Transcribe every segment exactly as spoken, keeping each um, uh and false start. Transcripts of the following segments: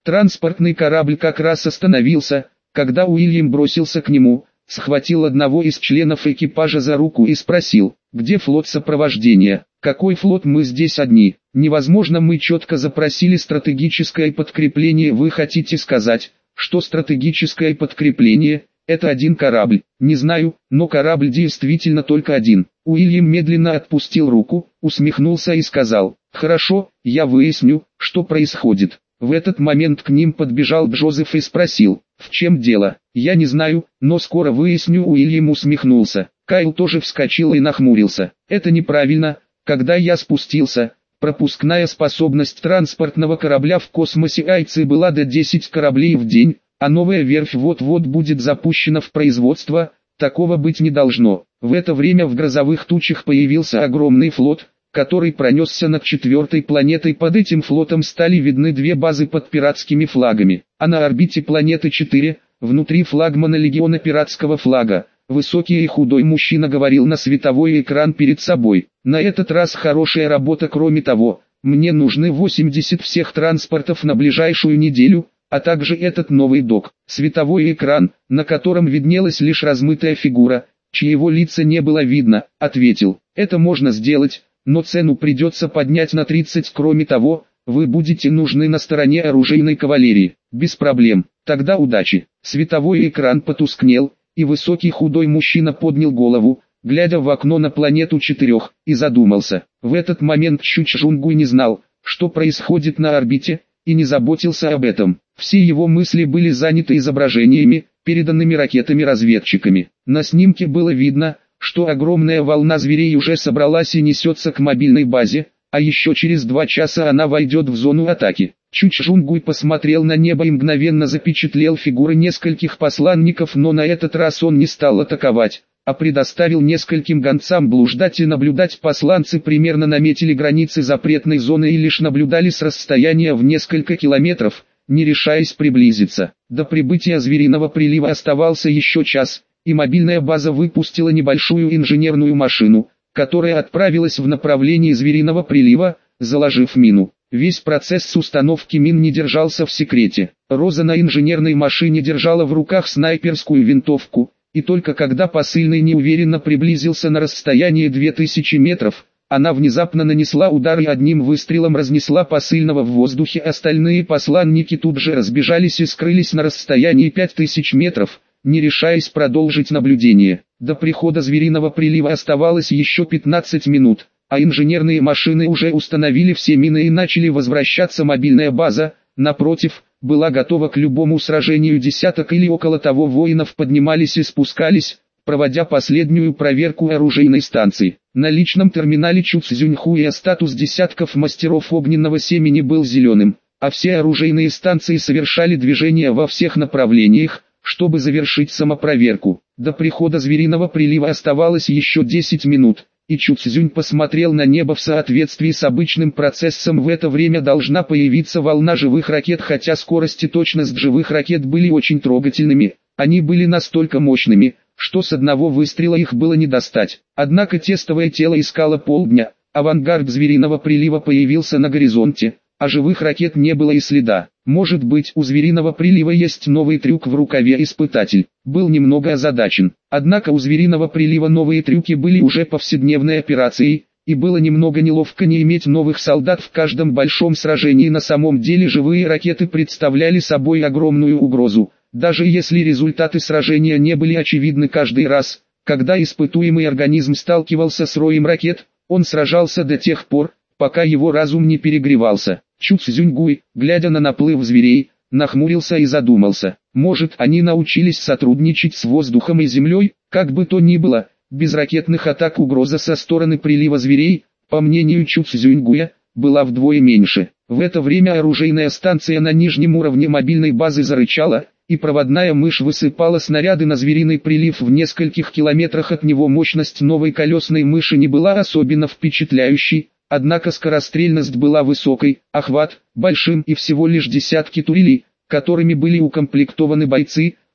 Транспортный корабль как раз остановился, когда Уильям бросился к нему, схватил одного из членов экипажа за руку и спросил, где флот сопровождения? Какой флот, мы здесь одни? Невозможно, мы четко запросили стратегическое подкрепление. Вы хотите сказать, что стратегическое подкрепление – это один корабль? Не знаю, но корабль действительно только один. Уильям медленно отпустил руку, усмехнулся и сказал, хорошо, я выясню, что происходит. В этот момент к ним подбежал Джозеф и спросил, в чем дело? Я не знаю, но скоро выясню. Уильям усмехнулся. Кайл тоже вскочил и нахмурился. Это неправильно. Когда я спустился, пропускная способность транспортного корабля в космосе Айцы была до десяти кораблей в день, а новая верфь вот-вот будет запущена в производство. Такого быть не должно. В это время в грозовых тучах появился огромный флот, который пронесся над четвертой планетой. Под этим флотом стали видны две базы под пиратскими флагами, а на орбите планеты четыре, внутри флагмана легиона пиратского флага, высокий и худой мужчина говорил на световой экран перед собой. На этот раз хорошая работа. Кроме того, мне нужны восемьдесят всех транспортов на ближайшую неделю, а также этот новый док. Световой экран, на котором виднелась лишь размытая фигура, чьего лица не было видно, ответил, это можно сделать, но цену придется поднять на тридцать. Кроме того, вы будете нужны на стороне оружейной кавалерии. Без проблем, тогда удачи. Световой экран потускнел, и высокий худой мужчина поднял голову, глядя в окно на планету четырех, и задумался. В этот момент Чучжунгуй не знал, что происходит на орбите, и не заботился об этом. Все его мысли были заняты изображениями, переданными ракетами-разведчиками. На снимке было видно, что огромная волна зверей уже собралась и несется к мобильной базе, а еще через два часа она войдет в зону атаки. Чучжунгуй посмотрел на небо и мгновенно запечатлел фигуры нескольких посланников, но на этот раз он не стал атаковать, а предоставил нескольким гонцам блуждать и наблюдать. Посланцы примерно наметили границы запретной зоны и лишь наблюдали с расстояния в несколько километров, не решаясь приблизиться. До прибытия звериного прилива оставался еще час, и мобильная база выпустила небольшую инженерную машину, которая отправилась в направлении звериного прилива, заложив мину. Весь процесс установки мин не держался в секрете. Роза на инженерной машине держала в руках снайперскую винтовку, и только когда посыльный неуверенно приблизился на расстояние две тысячи метров, она внезапно нанесла удар и одним выстрелом разнесла посыльного в воздухе. Остальные посланники тут же разбежались и скрылись на расстоянии пять тысяч метров, не решаясь продолжить наблюдение. До прихода звериного прилива оставалось еще пятнадцать минут, а инженерные машины уже установили все мины и начали возвращаться. Мобильная база, напротив, была готова к любому сражению. Десяток или около того воинов поднимались и спускались, проводя последнюю проверку оружейной станции. На личном терминале Чуцзюньхуя статус десятков мастеров огненного семени был зеленым, а все оружейные станции совершали движения во всех направлениях, чтобы завершить самопроверку. До прихода звериного прилива оставалось еще десять минут, и Чуцзюнь посмотрел на небо. В соответствии с обычным процессом в это время должна появиться волна живых ракет, хотя скорость и точность живых ракет были очень трогательными, они были настолько мощными, что с одного выстрела их было не достать. Однако тестовое тело искало полдня, авангард звериного прилива появился на горизонте, а живых ракет не было и следа. Может быть, у звериного прилива есть новый трюк в рукаве. Испытатель был немного озадачен. Однако у звериного прилива новые трюки были уже повседневной операцией, и было немного неловко не иметь новых солдат в каждом большом сражении. На самом деле живые ракеты представляли собой огромную угрозу, даже если результаты сражения не были очевидны. Каждый раз, когда испытуемый организм сталкивался с роем ракет, он сражался до тех пор, пока его разум не перегревался. Чуцзюньгуй, глядя на наплыв зверей, нахмурился и задумался. Может, они научились сотрудничать с воздухом и землей? Как бы то ни было, без ракетных атак угроза со стороны прилива зверей, по мнению Чуцзюньгуя, была вдвое меньше. В это время оружейная станция на нижнем уровне мобильной базы зарычала, и проводная мышь высыпала снаряды на звериный прилив в нескольких километрах от него. Мощность новой колесной мыши не была особенно впечатляющей, однако скорострельность была высокой, охват – большим, и всего лишь десятки турелей, которыми были укомплектованы бойцы,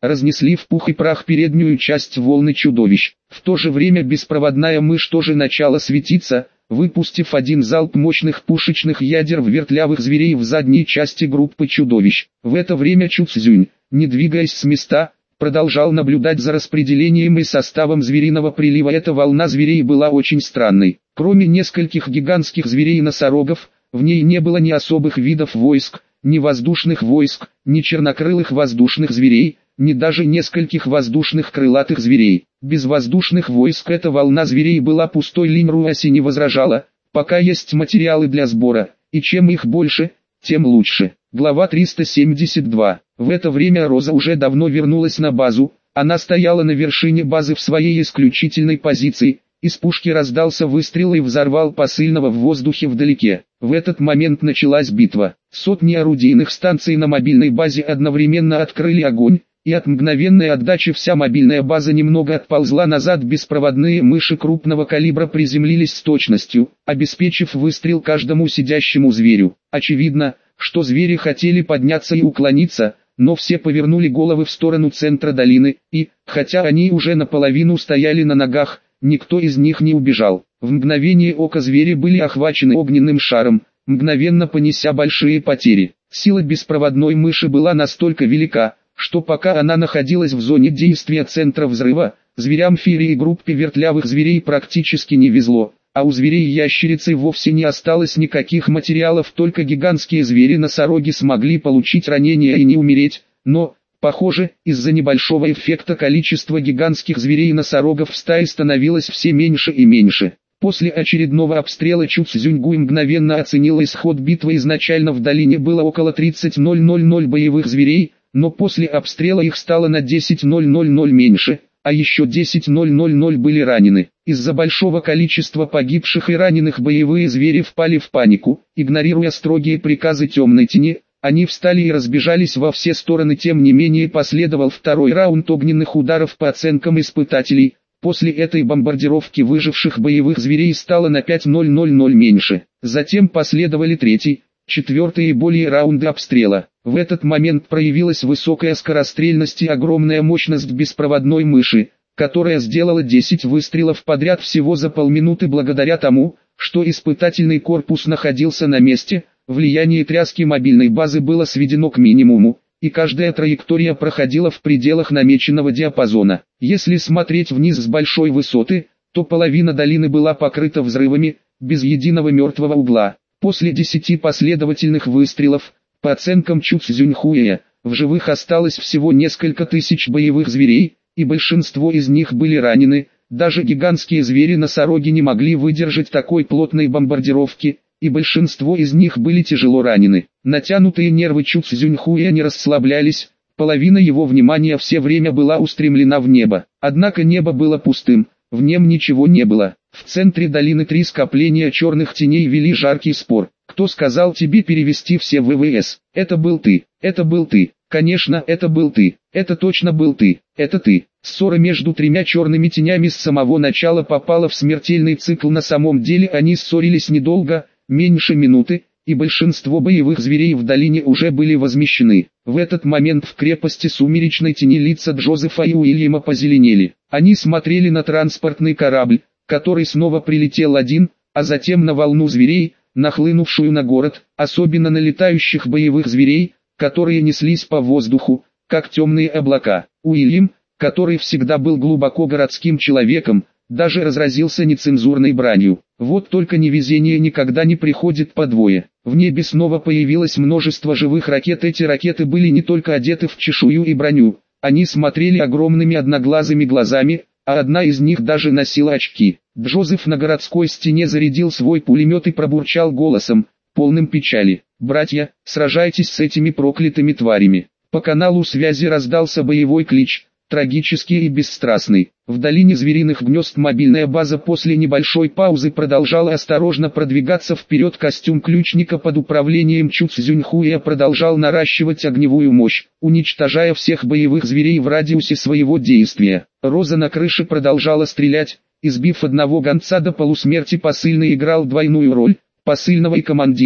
разнесли в пух и прах переднюю часть волны чудовищ. В то же время беспроводная мышь тоже начала светиться, выпустив один залп мощных пушечных ядер в вертлявых зверей в задней части группы чудовищ. В это время Чу Цзюнь, не двигаясь с места, продолжал наблюдать за распределением и составом звериного прилива. Эта волна зверей была очень странной. Кроме нескольких гигантских зверей-носорогов, в ней не было ни особых видов войск, ни воздушных войск, ни чернокрылых воздушных зверей, ни даже нескольких воздушных крылатых зверей. Без воздушных войск эта волна зверей была пустой. Линь Руаси не возражала, пока есть материалы для сбора, и чем их больше, тем лучше. Глава триста семьдесят два. В это время Роза уже давно вернулась на базу, она стояла на вершине базы в своей исключительной позиции. Из пушки раздался выстрел и взорвал посыльного в воздухе вдалеке. В этот момент началась битва. Сотни орудийных станций на мобильной базе одновременно открыли огонь, и от мгновенной отдачи вся мобильная база немного отползла назад. Беспроводные мыши крупного калибра приземлились с точностью, обеспечив выстрел каждому сидящему зверю. Очевидно, что звери хотели подняться и уклониться, но все повернули головы в сторону центра долины, и, хотя они уже наполовину стояли на ногах, никто из них не убежал. В мгновение ока звери были охвачены огненным шаром, мгновенно понеся большие потери. Сила беспроводной мыши была настолько велика, что пока она находилась в зоне действия центра взрыва, зверям Фири и группе вертлявых зверей практически не везло, а у зверей-ящерицы вовсе не осталось никаких материалов. Только гигантские звери-носороги смогли получить ранения и не умереть, но, похоже, из-за небольшого эффекта количество гигантских зверей-носорогов в стае становилось все меньше и меньше. После очередного обстрела Чу Цзюньгуй мгновенно оценила исход битвы. Изначально в долине было около тридцать тысяч боевых зверей, но после обстрела их стало на десять тысяч меньше, а еще десять тысяч были ранены. Из-за большого количества погибших и раненых боевые звери впали в панику. Игнорируя строгие приказы Темной Тени, они встали и разбежались во все стороны. Тем не менее последовал второй раунд огненных ударов по оценкам испытателей. После этой бомбардировки выживших боевых зверей стало на пять тысяч меньше. Затем последовали третий, четвертый и более раунды обстрела. В этот момент проявилась высокая скорострельность и огромная мощность беспроводной мыши, которая сделала десять выстрелов подряд всего за полминуты. Благодаря тому, что испытательный корпус находился на месте, влияние тряски мобильной базы было сведено к минимуму, и каждая траектория проходила в пределах намеченного диапазона. Если смотреть вниз с большой высоты, то половина долины была покрыта взрывами, без единого мертвого угла. После десяти последовательных выстрелов, по оценкам Чу Цзюньхуя, в живых осталось всего несколько тысяч боевых зверей, и большинство из них были ранены. Даже гигантские звери-носороги не могли выдержать такой плотной бомбардировки, и большинство из них были тяжело ранены. Натянутые нервы Чу Цзюньхуя не расслаблялись, половина его внимания все время была устремлена в небо. Однако небо было пустым, в нем ничего не было. В центре долины три скопления черных теней вели жаркий спор. Кто сказал тебе перевести все в ВВС? Это был ты, это был ты, конечно это был ты, это точно был ты, это ты. Ссора между тремя черными тенями с самого начала попала в смертельный цикл. На самом деле они ссорились недолго, меньше минуты, и большинство боевых зверей в долине уже были возмещены. В этот момент в крепости Сумеречной Тени лица Джозефа и Уильяма позеленели. Они смотрели на транспортный корабль, который снова прилетел один, а затем на волну зверей, нахлынувшую на город, особенно на летающих боевых зверей, которые неслись по воздуху, как темные облака. Уильям, который всегда был глубоко городским человеком, даже разразился нецензурной бранью. Вот только невезение никогда не приходит по двое. В небе снова появилось множество живых ракет. Эти ракеты были не только одеты в чешую и броню, они смотрели огромными одноглазыми глазами, а одна из них даже носила очки. Джозеф на городской стене зарядил свой пулемет и пробурчал голосом, полным печали: «Братья, сражайтесь с этими проклятыми тварями». По каналу связи раздался боевой клич, трагический и бесстрастный. В долине звериных гнезд мобильная база после небольшой паузы продолжала осторожно продвигаться вперед. Костюм ключника под управлением Чу Цзюньхуя продолжал наращивать огневую мощь, уничтожая всех боевых зверей в радиусе своего действия. Роза на крыше продолжала стрелять, избив одного гонца до полусмерти. Посыльный играл двойную роль, посыльного и командира,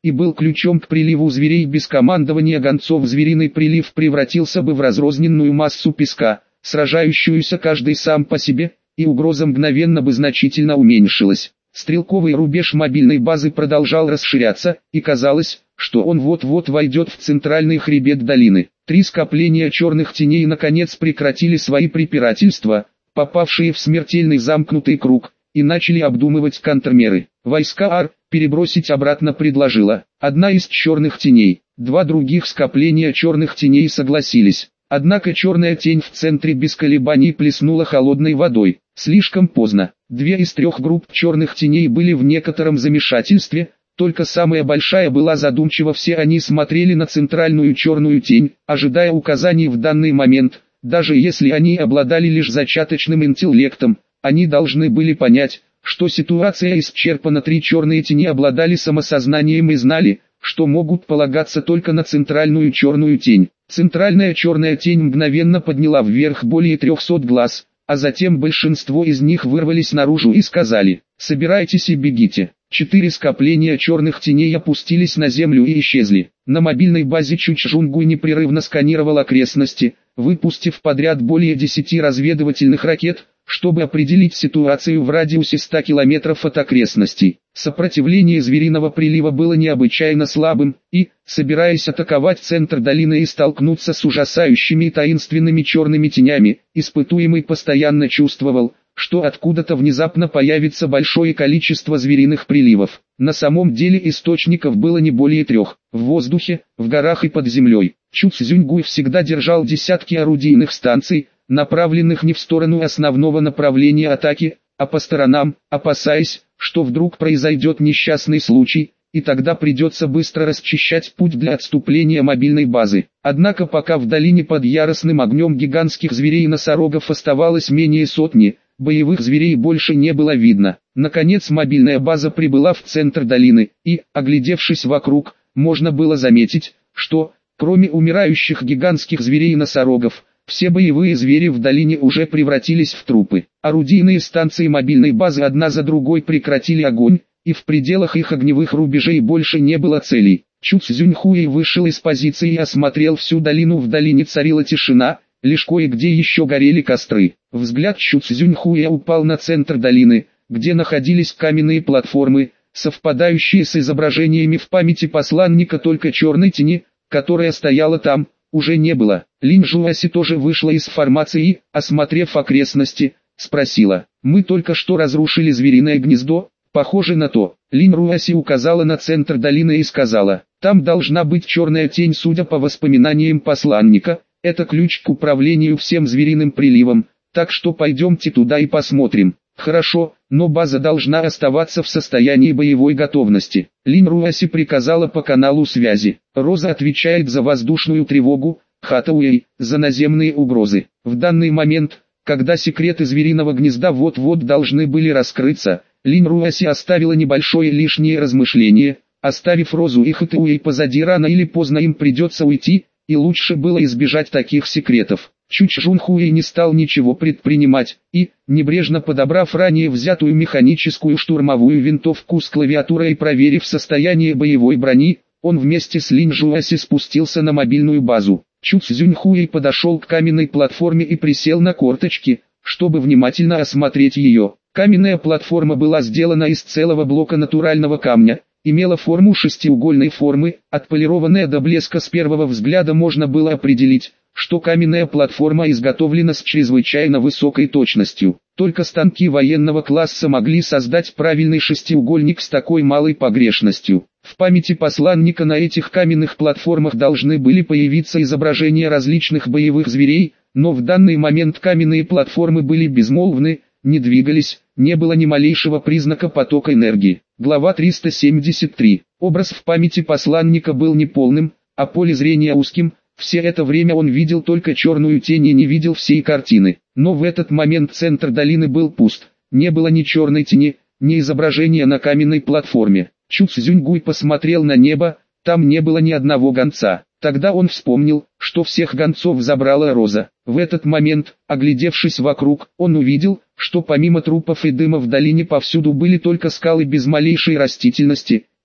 и был ключом к приливу зверей. Без командования гонцов звериный прилив превратился бы в разрозненную массу песка, сражающуюся каждый сам по себе, и угроза мгновенно бы значительно уменьшилась. Стрелковый рубеж мобильной базы продолжал расширяться, и казалось, что он вот-вот войдет в центральный хребет долины. Три скопления черных теней наконец прекратили свои препирательства, попавшие в смертельный замкнутый круг, и начали обдумывать контрмеры. Войска Ар перебросить обратно предложила одна из черных теней. Два других скопления черных теней согласились. Однако черная тень в центре без колебаний плеснула холодной водой. Слишком поздно. Две из трех групп черных теней были в некотором замешательстве, только самая большая была задумчива. Все они смотрели на центральную черную тень, ожидая указаний в данный момент. Даже если они обладали лишь зачаточным интеллектом, они должны были понять, что ситуация исчерпана. Три черные тени обладали самосознанием и знали, что могут полагаться только на центральную черную тень. Центральная черная тень мгновенно подняла вверх более трехсот глаз, а затем большинство из них вырвались наружу и сказали: «Собирайтесь и бегите». Четыре скопления черных теней опустились на землю и исчезли. На мобильной базе Чучжунгуй непрерывно сканировал окрестности, выпустив подряд более десяти разведывательных ракет, чтобы определить ситуацию в радиусе ста километров от окрестностей. Сопротивление звериного прилива было необычайно слабым, и, собираясь атаковать центр долины и столкнуться с ужасающими и таинственными черными тенями, испытуемый постоянно чувствовал, что откуда-то внезапно появится большое количество звериных приливов. На самом деле источников было не более трех: в воздухе, в горах и под землей. Чуцзюньгуй всегда держал десятки орудийных станций, направленных не в сторону основного направления атаки, а по сторонам, опасаясь, что вдруг произойдет несчастный случай, и тогда придется быстро расчищать путь для отступления мобильной базы. Однако пока в долине под яростным огнем гигантских зверей и носорогов оставалось менее сотни, боевых зверей больше не было видно. Наконец мобильная база прибыла в центр долины, и, оглядевшись вокруг, можно было заметить, что, кроме умирающих гигантских зверей и носорогов, все боевые звери в долине уже превратились в трупы. Орудийные станции мобильной базы одна за другой прекратили огонь, и в пределах их огневых рубежей больше не было целей. Чуцзюньхуэй вышел из позиции и осмотрел всю долину. В долине царила тишина, лишь кое-где еще горели костры. Взгляд Чуцзюньхуэя упал на центр долины, где находились каменные платформы, совпадающие с изображениями в памяти посланника, только черной тени, которая стояла там, уже не было. Линь Жуаси тоже вышла из формации и, осмотрев окрестности, спросила: «Мы только что разрушили звериное гнездо?» «Похоже на то». Линь Руаси указала на центр долины и сказала: «Там должна быть черная тень. Судя по воспоминаниям посланника, это ключ к управлению всем звериным приливом, так что пойдемте туда и посмотрим». «Хорошо, но база должна оставаться в состоянии боевой готовности». Линь Руаси приказала по каналу связи. «Роза отвечает за воздушную тревогу, Хатауэй – за наземные угрозы». В данный момент, когда секреты звериного гнезда вот-вот должны были раскрыться, Линь Руаси оставила небольшое лишнее размышление. Оставив Розу и Хатауэй позади, рано или поздно им придется уйти, и лучше было избежать таких секретов. Чучжунхуэй не стал ничего предпринимать, и, небрежно подобрав ранее взятую механическую штурмовую винтовку с клавиатурой и проверив состояние боевой брони, он вместе с Линь Жуаси спустился на мобильную базу. Чуцзюньхуэй подошел к каменной платформе и присел на корточки, чтобы внимательно осмотреть ее. Каменная платформа была сделана из целого блока натурального камня, имела форму шестиугольной формы, отполированная до блеска. С первого взгляда можно было определить, что каменная платформа изготовлена с чрезвычайно высокой точностью. Только станки военного класса могли создать правильный шестиугольник с такой малой погрешностью. В памяти посланника на этих каменных платформах должны были появиться изображения различных боевых зверей, но в данный момент каменные платформы были безмолвны, не двигались, не было ни малейшего признака потока энергии. Глава триста семьдесят три. Образ в памяти посланника был неполным, а поле зрения узким. Все это время он видел только черную тень и не видел всей картины. Но в этот момент центр долины был пуст. Не было ни черной тени, ни изображения на каменной платформе. Чуцзюньгуй посмотрел на небо, там не было ни одного гонца. Тогда он вспомнил, что всех гонцов забрала Роза. В этот момент, оглядевшись вокруг, он увидел, что помимо трупов и дыма в долине повсюду были только скалы без малейшей растительности,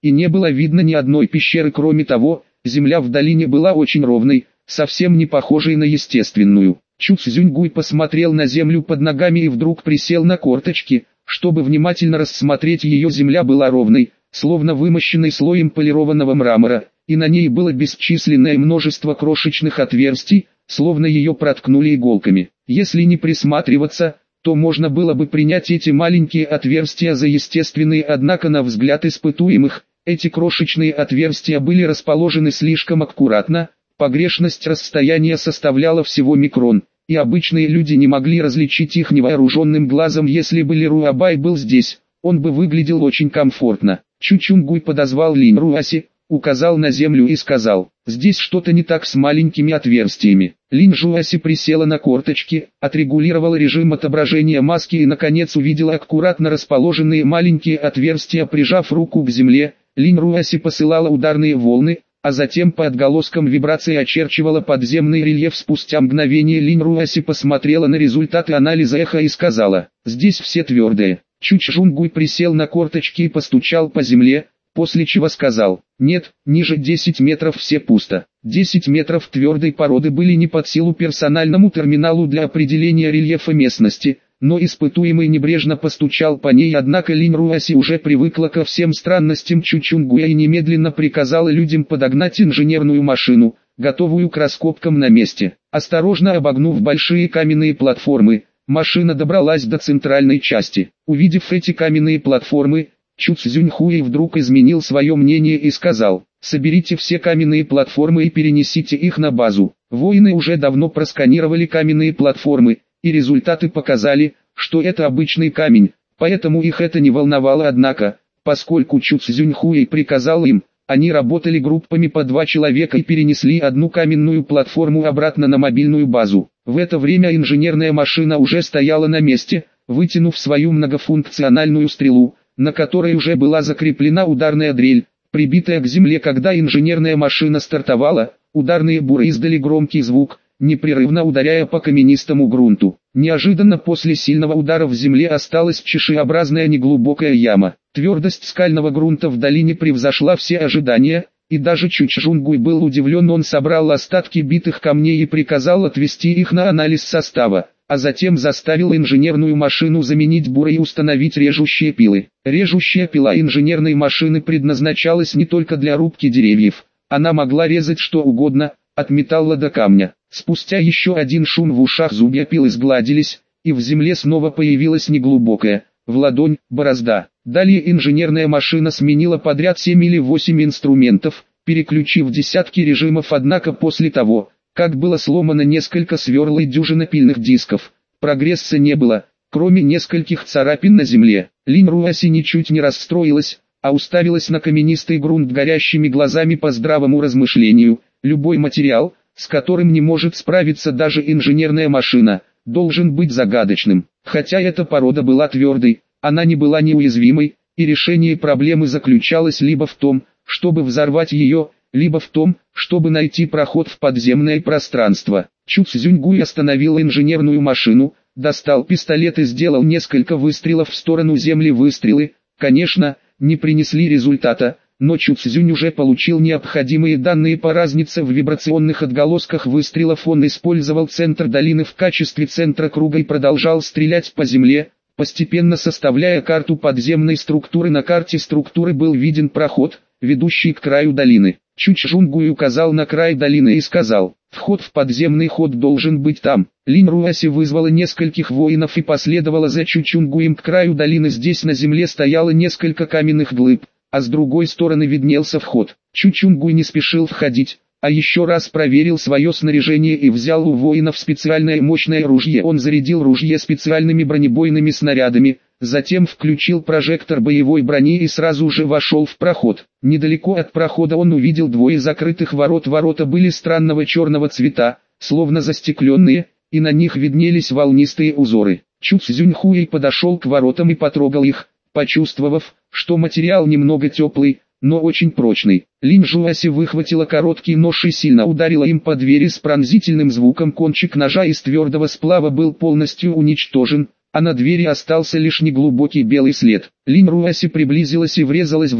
и не было видно ни одной пещеры. Кроме того, земля в долине была очень ровной, совсем не похожей на естественную. Чу Цзюньгуй посмотрел на землю под ногами и вдруг присел на корточки, чтобы внимательно рассмотреть ее. Земля была ровной, словно вымощенной слоем полированного мрамора, и на ней было бесчисленное множество крошечных отверстий, словно ее проткнули иголками. Если не присматриваться, то можно было бы принять эти маленькие отверстия за естественные, однако на взгляд испытуемых, эти крошечные отверстия были расположены слишком аккуратно, погрешность расстояния составляла всего микрон, и обычные люди не могли различить их невооруженным глазом. Если бы Ли Руабай был здесь, он бы выглядел очень комфортно. Чу Чунгуй подозвал Линь Руаси, указал на землю и сказал: «Здесь что-то не так с маленькими отверстиями». Линь Руаси присела на корточки, отрегулировала режим отображения маски и наконец увидела аккуратно расположенные маленькие отверстия. Прижав руку к земле, Линь Руаси посылала ударные волны, а затем по отголоскам вибрации очерчивала подземный рельеф. Спустя мгновение Линь Руаси посмотрела на результаты анализа эха и сказала: «Здесь все твердые». Чу Чжунгуй присел на корточки и постучал по земле, после чего сказал: «Нет, ниже десять метров все пусто». десять метров твердой породы были не под силу персональному терминалу для определения рельефа местности, но испытуемый небрежно постучал по ней. Однако Линь Руаси уже привыкла ко всем странностям Чу Чунгуя и немедленно приказала людям подогнать инженерную машину, готовую к раскопкам на месте. Осторожно обогнув большие каменные платформы, машина добралась до центральной части. Увидев эти каменные платформы, Чу Цзюньхуй вдруг изменил свое мнение и сказал: «Соберите все каменные платформы и перенесите их на базу». Воины уже давно просканировали каменные платформы, и результаты показали, что это обычный камень, поэтому их это не волновало. Однако, поскольку Чу Цзюньхуй приказал им, они работали группами по два человека и перенесли одну каменную платформу обратно на мобильную базу. В это время инженерная машина уже стояла на месте, вытянув свою многофункциональную стрелу, на которой уже была закреплена ударная дрель, прибитая к земле. Когда инженерная машина стартовала, ударные буры издали громкий звук, непрерывно ударяя по каменистому грунту. Неожиданно после сильного удара в земле осталась чешеобразная неглубокая яма. Твердость скального грунта в долине превзошла все ожидания, и даже Чу Чжунгуй был удивлен. Он собрал остатки битых камней и приказал отвезти их на анализ состава, а затем заставил инженерную машину заменить буры и установить режущие пилы. Режущая пила инженерной машины предназначалась не только для рубки деревьев, она могла резать что угодно, от металла до камня. Спустя еще один шум в ушах зубья пилы сгладились, и в земле снова появилась неглубокая, в ладонь, борозда. Далее инженерная машина сменила подряд семь или восемь инструментов, переключив десятки режимов. Однако после того, как было сломано несколько сверл и дюжина пильных дисков, прогресса не было, кроме нескольких царапин на земле. Линь Руаси ничуть не расстроилась, а уставилась на каменистый грунт горящими глазами. По здравому размышлению, любой материал, с которым не может справиться даже инженерная машина, должен быть загадочным. Хотя эта порода была твердой, она не была неуязвимой, и решение проблемы заключалось либо в том, чтобы взорвать ее, либо в том, чтобы найти проход в подземное пространство. Чу Цзюньгуй остановил инженерную машину, достал пистолет и сделал несколько выстрелов в сторону земли. Выстрелы, конечно, не принесли результата, но Чу Цзюнь уже получил необходимые данные по разнице в вибрационных отголосках выстрелов. Он использовал центр долины в качестве центра круга и продолжал стрелять по земле, постепенно составляя карту подземной структуры. На карте структуры был виден проход, ведущий к краю долины. Чу Чжунгуй указал на край долины и сказал: «Вход в подземный ход должен быть там». Линь Руаси вызвала нескольких воинов и последовала за Чу Чжунгуем к краю долины. Здесь на земле стояло несколько каменных глыб, а с другой стороны виднелся вход. Чу Чжунгуй не спешил входить, а еще раз проверил свое снаряжение и взял у воинов специальное мощное ружье. Он зарядил ружье специальными бронебойными снарядами, затем включил прожектор боевой брони и сразу же вошел в проход. Недалеко от прохода он увидел двое закрытых ворот. Ворота были странного черного цвета, словно застекленные, и на них виднелись волнистые узоры. Чу Цзюньхуй подошел к воротам и потрогал их, почувствовав, что материал немного теплый, но очень прочный. Линь Жуаси выхватила короткий нож и сильно ударила им по двери с пронзительным звуком. Кончик ножа из твердого сплава был полностью уничтожен, а на двери остался лишь неглубокий белый след. Линь Руаси приблизилась и врезалась в дверь,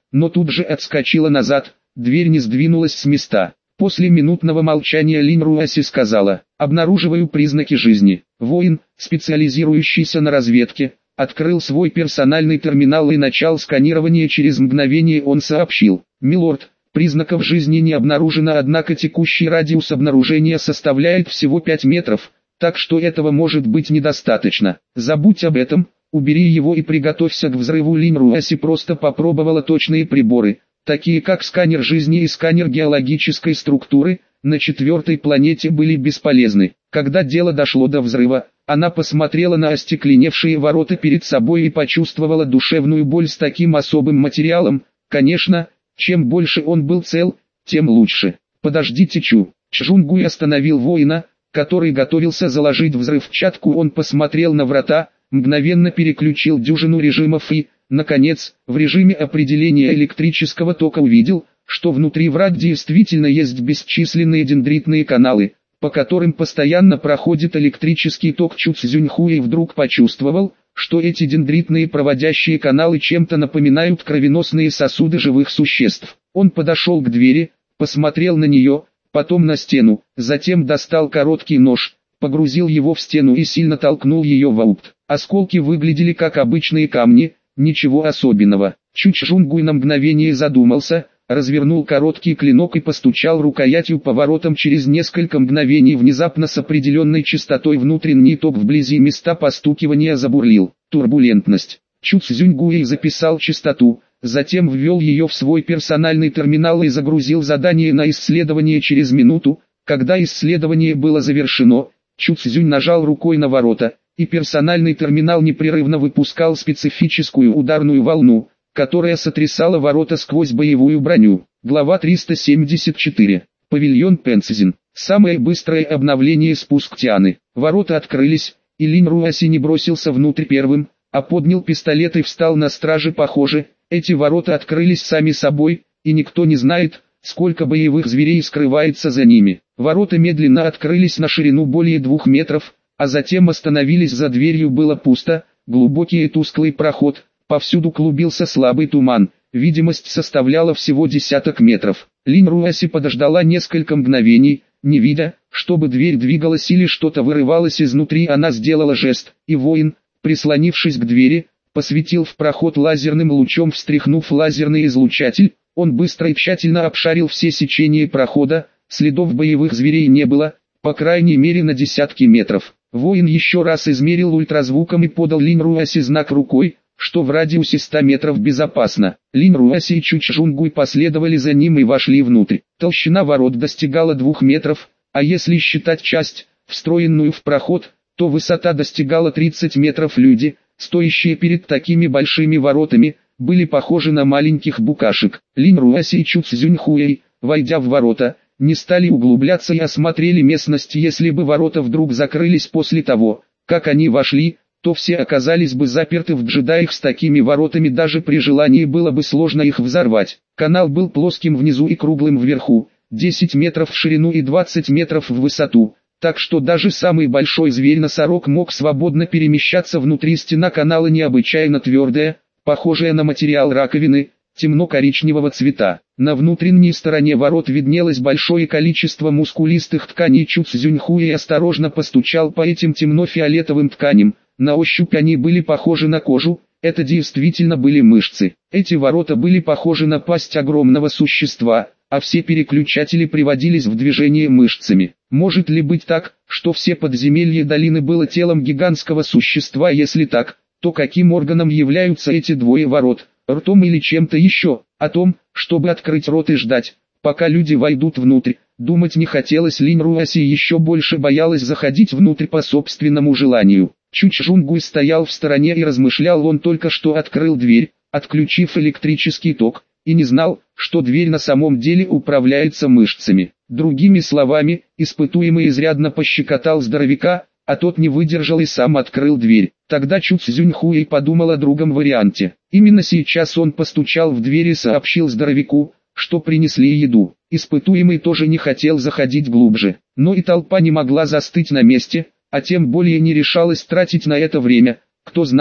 но тут же отскочила назад, дверь не сдвинулась с места. После минутного молчания Линь Руаси сказала: «Обнаруживаю признаки жизни». Воин, специализирующийся на разведке, открыл свой персональный терминал и начал сканирование. Через мгновение он сообщил: «Милорд, признаков жизни не обнаружено, однако текущий радиус обнаружения составляет всего пять метров, так что этого может быть недостаточно. Забудь об этом, убери его и приготовься к взрыву». Линь Руаси просто попробовала точные приборы, такие как сканер жизни и сканер геологической структуры, на четвертой планете были бесполезны. Когда дело дошло до взрыва, она посмотрела на остекленевшие ворота перед собой и почувствовала душевную боль с таким особым материалом. Конечно, чем больше он был цел, тем лучше. «Подождите, Чу!» Чжунгуй остановил воина, который готовился заложить взрывчатку. Он посмотрел на врата, мгновенно переключил дюжину режимов и, наконец, в режиме определения электрического тока увидел, что внутри врат действительно есть бесчисленные дендритные каналы, по которым постоянно проходит электрический ток. Чу Цзюньхуэй вдруг почувствовал, что эти дендритные проводящие каналы чем-то напоминают кровеносные сосуды живых существ. Он подошел к двери, посмотрел на нее, потом на стену, затем достал короткий нож, погрузил его в стену и сильно толкнул ее внутрь. Осколки выглядели как обычные камни, ничего особенного. Чу Чжунгуй на мгновение задумался, развернул короткий клинок и постучал рукоятью по воротам. Через несколько мгновений внезапно с определенной частотой внутренний ток вблизи места постукивания забурлил. Турбулентность. Чу Цзюньгуэй записал частоту, затем ввел ее в свой персональный терминал и загрузил задание на исследование. Через минуту, когда исследование было завершено, Чу Цзюнь нажал рукой на ворота, и персональный терминал непрерывно выпускал специфическую ударную волну, которая сотрясала ворота сквозь боевую броню. Глава триста семьдесят четыре. Павильон Пэнцзин. Самое быстрое обновление спуск Тианы. Ворота открылись, и Линь Руаси не бросился внутрь первым, а поднял пистолет и встал на страже. Похоже, эти ворота открылись сами собой, и никто не знает, сколько боевых зверей скрывается за ними. Ворота медленно открылись на ширину более двух метров, а затем остановились. За дверью было пусто, глубокий и тусклый проход. Повсюду клубился слабый туман, видимость составляла всего десяток метров. Линь Руаси подождала несколько мгновений, не видя, чтобы дверь двигалась или что-то вырывалось изнутри. Она сделала жест, и воин, прислонившись к двери, посветил в проход лазерным лучом. Встряхнув лазерный излучатель, он быстро и тщательно обшарил все сечения прохода. Следов боевых зверей не было, по крайней мере на десятки метров. Воин еще раз измерил ультразвуком и подал Линь Руаси знак рукой, что в радиусе ста метров безопасно. Линь Руаси и Чу Чжунгуй последовали за ним и вошли внутрь. Толщина ворот достигала двух метров, а если считать часть, встроенную в проход, то высота достигала тридцати метров. Люди, стоящие перед такими большими воротами, были похожи на маленьких букашек. Линь Руаси и Чу Цзюньхуэй, войдя в ворота, не стали углубляться и осмотрели местность. Если бы ворота вдруг закрылись после того, как они вошли, то все оказались бы заперты в джедаях. С такими воротами даже при желании было бы сложно их взорвать. Канал был плоским внизу и круглым вверху, десять метров в ширину и двадцать метров в высоту, так что даже самый большой зверь-носорог мог свободно перемещаться внутри. Стена канала необычайно твердая, похожая на материал раковины, темно-коричневого цвета. На внутренней стороне ворот виднелось большое количество мускулистых тканей. Чу Цзюньхуэй осторожно постучал по этим темно-фиолетовым тканям. На ощупь они были похожи на кожу, это действительно были мышцы. Эти ворота были похожи на пасть огромного существа, а все переключатели приводились в движение мышцами. Может ли быть так, что все подземелья долины было телом гигантского существа? Если так, то каким органом являются эти двое ворот, ртом или чем-то еще? О том, чтобы открыть рот и ждать, пока люди войдут внутрь, думать не хотелось. Линь Руаси еще больше боялась заходить внутрь по собственному желанию. Чу Чжунгуй стоял в стороне и размышлял. Он только что открыл дверь, отключив электрический ток, и не знал, что дверь на самом деле управляется мышцами. Другими словами, испытуемый изрядно пощекотал здоровяка, а тот не выдержал и сам открыл дверь. Тогда Чу Цзюньхуэй подумал о другом варианте. Именно сейчас он постучал в дверь и сообщил здоровяку, что принесли еду. Испытуемый тоже не хотел заходить глубже, но и толпа не могла застыть на месте, а тем более не решалась тратить на это время. Кто знал,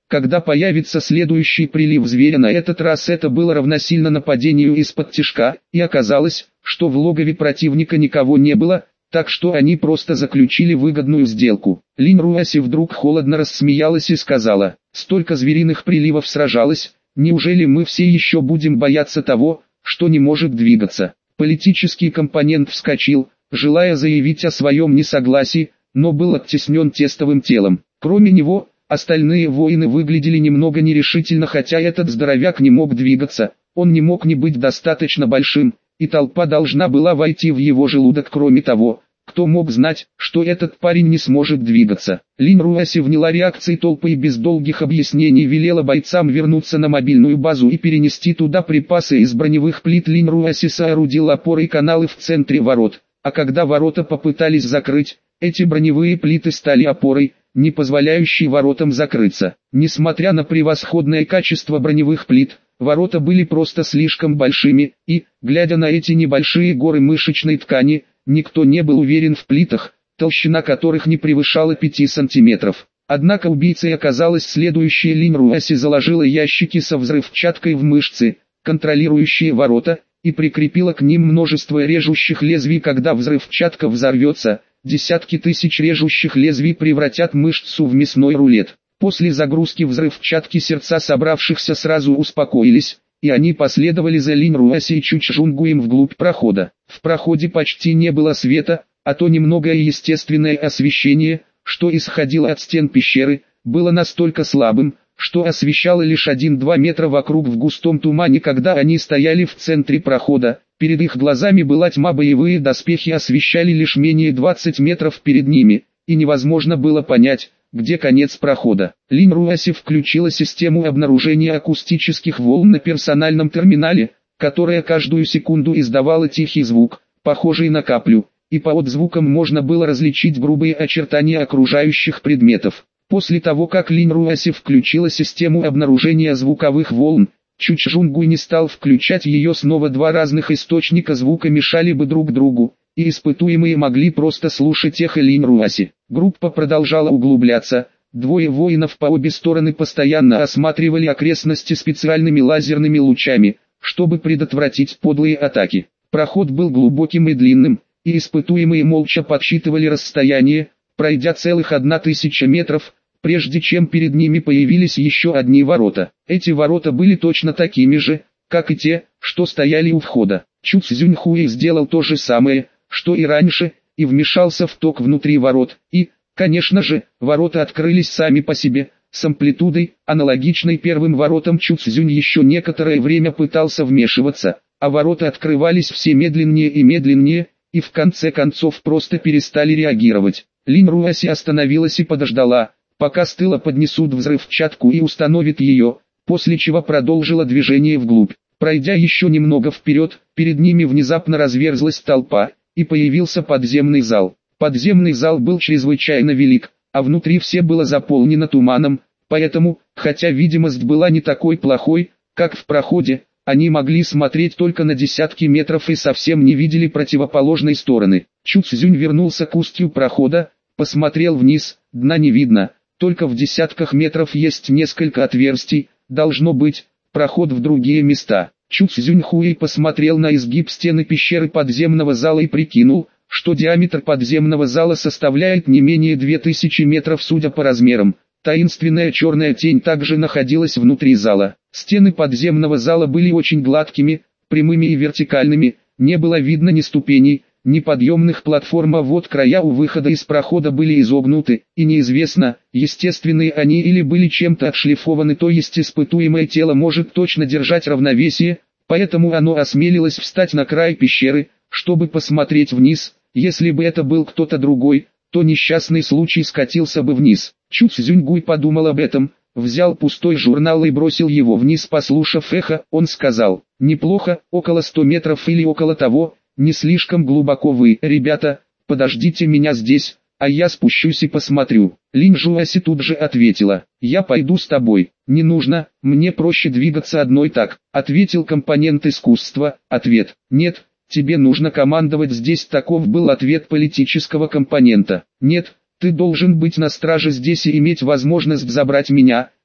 когда появится следующий прилив зверя. На этот раз это было равносильно нападению из-под тишка, и оказалось, что в логове противника никого не было, так что они просто заключили выгодную сделку. Линь Руаси вдруг холодно рассмеялась и сказала: «Столько звериных приливов сражалось, неужели мы все еще будем бояться того, что не может двигаться?» Политический компонент вскочил, желая заявить о своем несогласии, но был оттеснен тестовым телом. Кроме него, остальные воины выглядели немного нерешительно, хотя этот здоровяк не мог двигаться, он не мог не быть достаточно большим, и толпа должна была войти в его желудок. Кроме того, кто мог знать, что этот парень не сможет двигаться? Линь Руаси вняла реакции толпы и без долгих объяснений велела бойцам вернуться на мобильную базу и перенести туда припасы из броневых плит. Линь Руаси соорудила опоры и каналы в центре ворот, а когда ворота попытались закрыть, эти броневые плиты стали опорой, не позволяющей воротам закрыться. Несмотря на превосходное качество броневых плит, ворота были просто слишком большими, и, глядя на эти небольшие горы мышечной ткани, никто не был уверен в плитах, толщина которых не превышала пяти сантиметров. Однако убийцей оказалась следующая. Линь Руаси заложила ящики со взрывчаткой в мышцы, контролирующие ворота, и прикрепила к ним множество режущих лезвий. Когда взрывчатка взорвется, десятки тысяч режущих лезвий превратят мышцу в мясной рулет. После загрузки взрывчатки сердца собравшихся сразу успокоились, и они последовали за Линь Руаси и Чучжунгуем вглубь прохода. В проходе почти не было света, а то немногое естественное освещение, что исходило от стен пещеры, было настолько слабым, что освещало лишь один-два метра вокруг в густом тумане. Когда они стояли в центре прохода, перед их глазами была тьма, боевые доспехи освещали лишь менее двадцати метров перед ними, и невозможно было понять, где конец прохода. Линь Руаси включила систему обнаружения акустических волн на персональном терминале, которая каждую секунду издавала тихий звук, похожий на каплю, и по отзвукам можно было различить грубые очертания окружающих предметов. После того, как Линь Руаси включила систему обнаружения звуковых волн, Чучжунгуй не стал включать ее снова. Два разных источника звука мешали бы друг другу, и испытуемые могли просто слушать эхо Линь Руаси. Группа продолжала углубляться, двое воинов по обе стороны постоянно осматривали окрестности специальными лазерными лучами, чтобы предотвратить подлые атаки. Проход был глубоким и длинным, и испытуемые молча подсчитывали расстояние, пройдя целых одна тысяча метров, прежде чем перед ними появились еще одни ворота. Эти ворота были точно такими же, как и те, что стояли у входа. Чу Цзюньхуэй сделал то же самое, что и раньше, и вмешался в ток внутри ворот, и, конечно же, ворота открылись сами по себе, с амплитудой, аналогичной первым воротам. Чу Цзюнь еще некоторое время пытался вмешиваться, а ворота открывались все медленнее и медленнее, и в конце концов просто перестали реагировать. Линь Руаси остановилась и подождала, пока с тыла поднесут взрывчатку и установят ее, после чего продолжила движение вглубь. Пройдя еще немного вперед, перед ними внезапно разверзлась толпа, и появился подземный зал. Подземный зал был чрезвычайно велик, а внутри все было заполнено туманом, поэтому, хотя видимость была не такой плохой, как в проходе, они могли смотреть только на десятки метров и совсем не видели противоположной стороны. Чу Цзюнь вернулся к устью прохода, посмотрел вниз, дна не видно, только в десятках метров есть несколько отверстий, должно быть, проход в другие места. Чу Цзюньхуэй посмотрел на изгиб стены пещеры подземного зала и прикинул, что диаметр подземного зала составляет не менее две тысячи метров. Судя по размерам, таинственная черная тень также находилась внутри зала. Стены подземного зала были очень гладкими, прямыми и вертикальными, не было видно ни ступеней, ни подъемных платформ, а вот края у выхода из прохода были изогнуты, и неизвестно, естественные они или были чем-то отшлифованы, то есть испытуемое тело может точно держать равновесие, поэтому оно осмелилось встать на край пещеры, чтобы посмотреть вниз. Если бы это был кто-то другой, то несчастный случай скатился бы вниз. Чу Цзюньгуй подумал об этом, взял пустой журнал и бросил его вниз. Послушав эхо, он сказал: «Неплохо, около ста метров или около того. Не слишком глубоко вы, ребята, подождите меня здесь, а я спущусь и посмотрю». Линь Руаси тут же ответила: «Я пойду с тобой». «Не нужно, мне проще двигаться одной так», ответил компонент искусства. Ответ: «Нет, тебе нужно командовать здесь». Таков был ответ политического компонента. «Нет, ты должен быть на страже здесь и иметь возможность забрать меня,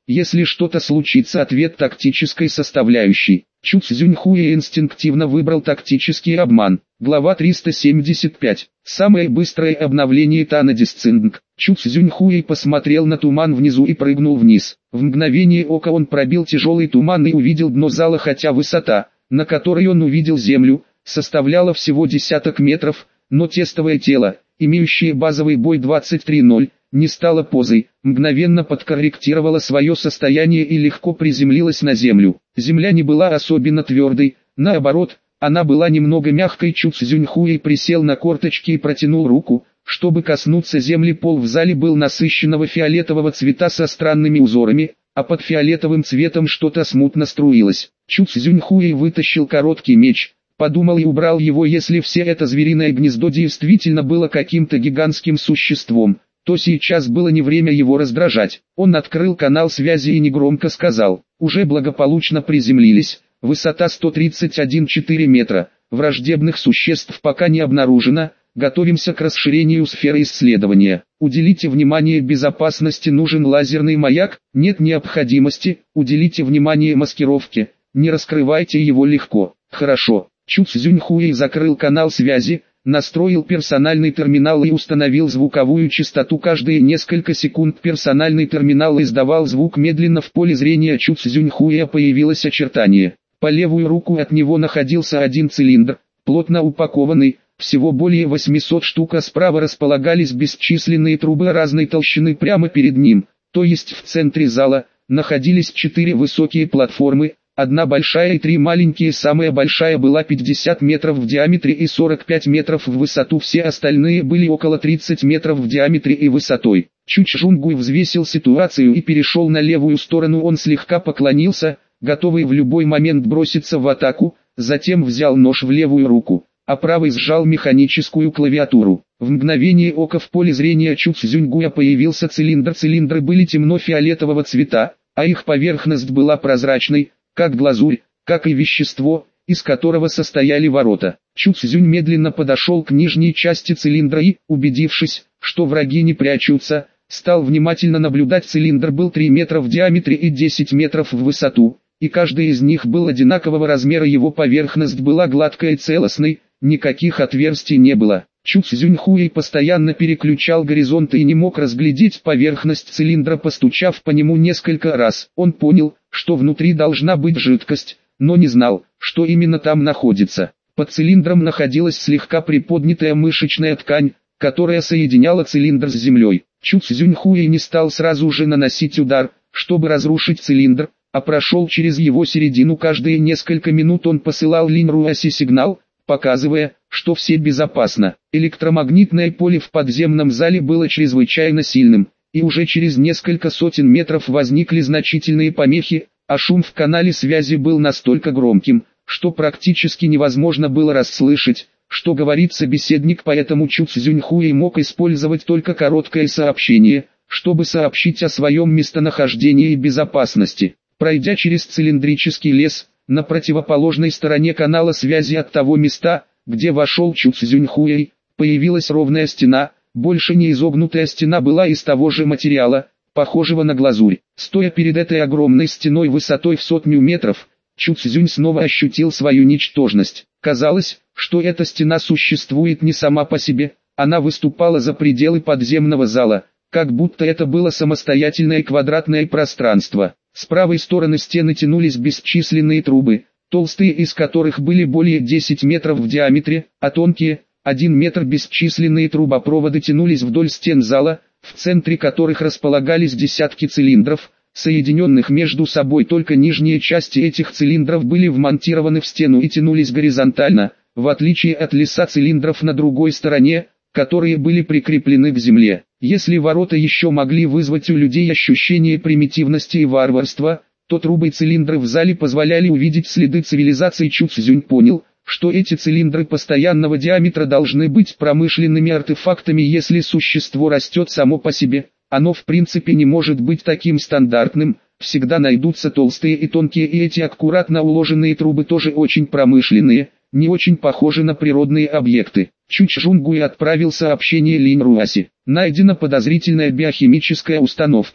если что-то случится, ответ тактической составляющей. Чу Цзюньхуэ инстинктивно выбрал тактический обман. Глава триста семьдесят пять. Самое быстрое обновление Танадисцинг. Чу Цзюньхуэ посмотрел на туман внизу и прыгнул вниз. В мгновение ока он пробил тяжелый туман и увидел дно зала, хотя высота, на которой он увидел землю, составляла всего десяток метров, но тестовое тело, имеющее базовый бой двадцать три ноль, не стало позой, мгновенно подкорректировало свое состояние и легко приземлилось на землю. Земля не была особенно твердой, наоборот, она была немного мягкой. Чу Цзюньхуэ присел на корточки и протянул руку, чтобы коснуться земли. Пол в зале был насыщенного фиолетового цвета со странными узорами, а под фиолетовым цветом что-то смутно струилось. Чу Цзюньхуэ вытащил короткий меч, подумал и убрал его. Если все это звериное гнездо действительно было каким-то гигантским существом, то сейчас было не время его раздражать. Он открыл канал связи и негромко сказал: «Уже благополучно приземлились, высота сто тридцать один целых четыре метра, враждебных существ пока не обнаружено, готовимся к расширению сферы исследования. Уделите внимание безопасности, нужен лазерный маяк, нет необходимости, уделите внимание маскировке, не раскрывайте его легко». «Хорошо». Чу Цзюньхуэ закрыл канал связи, настроил персональный терминал и установил звуковую частоту. Каждые несколько секунд персональный терминал издавал звук медленно. В поле зрения Чу Цзюньхуэ появилось очертание. По левую руку от него находился один цилиндр, плотно упакованный, всего более восьмисот штук, а справа располагались бесчисленные трубы разной толщины прямо перед ним, то есть в центре зала, находились четыре высокие платформы, одна большая и три маленькие. Самая большая была пятьдесят метров в диаметре и сорок пять метров в высоту, все остальные были около тридцати метров в диаметре и высотой. Чу Чжунгуй взвесил ситуацию и перешел на левую сторону. Он слегка поклонился, готовый в любой момент броситься в атаку, затем взял нож в левую руку, а правой сжал механическую клавиатуру. В мгновение ока в поле зрения Чу Цзюньгуя появился цилиндр. Цилиндры были темно-фиолетового цвета, а их поверхность была прозрачной, как глазурь, как и вещество, из которого состояли ворота. Чу Цзюнь медленно подошел к нижней части цилиндра и, убедившись, что враги не прячутся, стал внимательно наблюдать. Цилиндр был три метра в диаметре и десять метров в высоту, и каждый из них был одинакового размера. Его поверхность была гладкой и целостной, никаких отверстий не было. Чу Цзюньхуэ постоянно переключал горизонты и не мог разглядеть поверхность цилиндра. Постучав по нему несколько раз, он понял, что внутри должна быть жидкость, но не знал, что именно там находится. Под цилиндром находилась слегка приподнятая мышечная ткань, которая соединяла цилиндр с землей. Чу Цзюньхуэ не стал сразу же наносить удар, чтобы разрушить цилиндр, а прошел через его середину. Каждые несколько минут он посылал Линь Руаси сигнал, показывая, что все безопасно. Электромагнитное поле в подземном зале было чрезвычайно сильным, и уже через несколько сотен метров возникли значительные помехи, а шум в канале связи был настолько громким, что практически невозможно было расслышать, что говорит собеседник. Поэтому Чу Цзюньхуэ мог использовать только короткое сообщение, чтобы сообщить о своем местонахождении и безопасности. Пройдя через цилиндрический лес, на противоположной стороне канала связи от того места, где вошел Чу Цзюньхуэ, появилась ровная стена. Больше не изогнутая стена была из того же материала, похожего на глазурь. Стоя перед этой огромной стеной высотой в сотню метров, Чу Цзюнь снова ощутил свою ничтожность. Казалось, что эта стена существует не сама по себе, она выступала за пределы подземного зала, как будто это было самостоятельное квадратное пространство. С правой стороны стены тянулись бесчисленные трубы, толстые из которых были более десяти метров в диаметре, а тонкие – один метр. Бесчисленные трубопроводы тянулись вдоль стен зала, в центре которых располагались десятки цилиндров, соединенных между собой. Только нижние части этих цилиндров были вмонтированы в стену и тянулись горизонтально, в отличие от леса цилиндров на другой стороне, которые были прикреплены к земле. Если ворота еще могли вызвать у людей ощущение примитивности и варварства, то трубы и цилиндры в зале позволяли увидеть следы цивилизации. Чу Цзюнь понял, что эти цилиндры постоянного диаметра должны быть промышленными артефактами. Если существо растет само по себе, оно в принципе не может быть таким стандартным, всегда найдутся толстые и тонкие, и эти аккуратно уложенные трубы тоже очень промышленные, не очень похожи на природные объекты. Чу Чжунгуй отправил сообщение Линь Руаси. Найдена подозрительная биохимическая установка,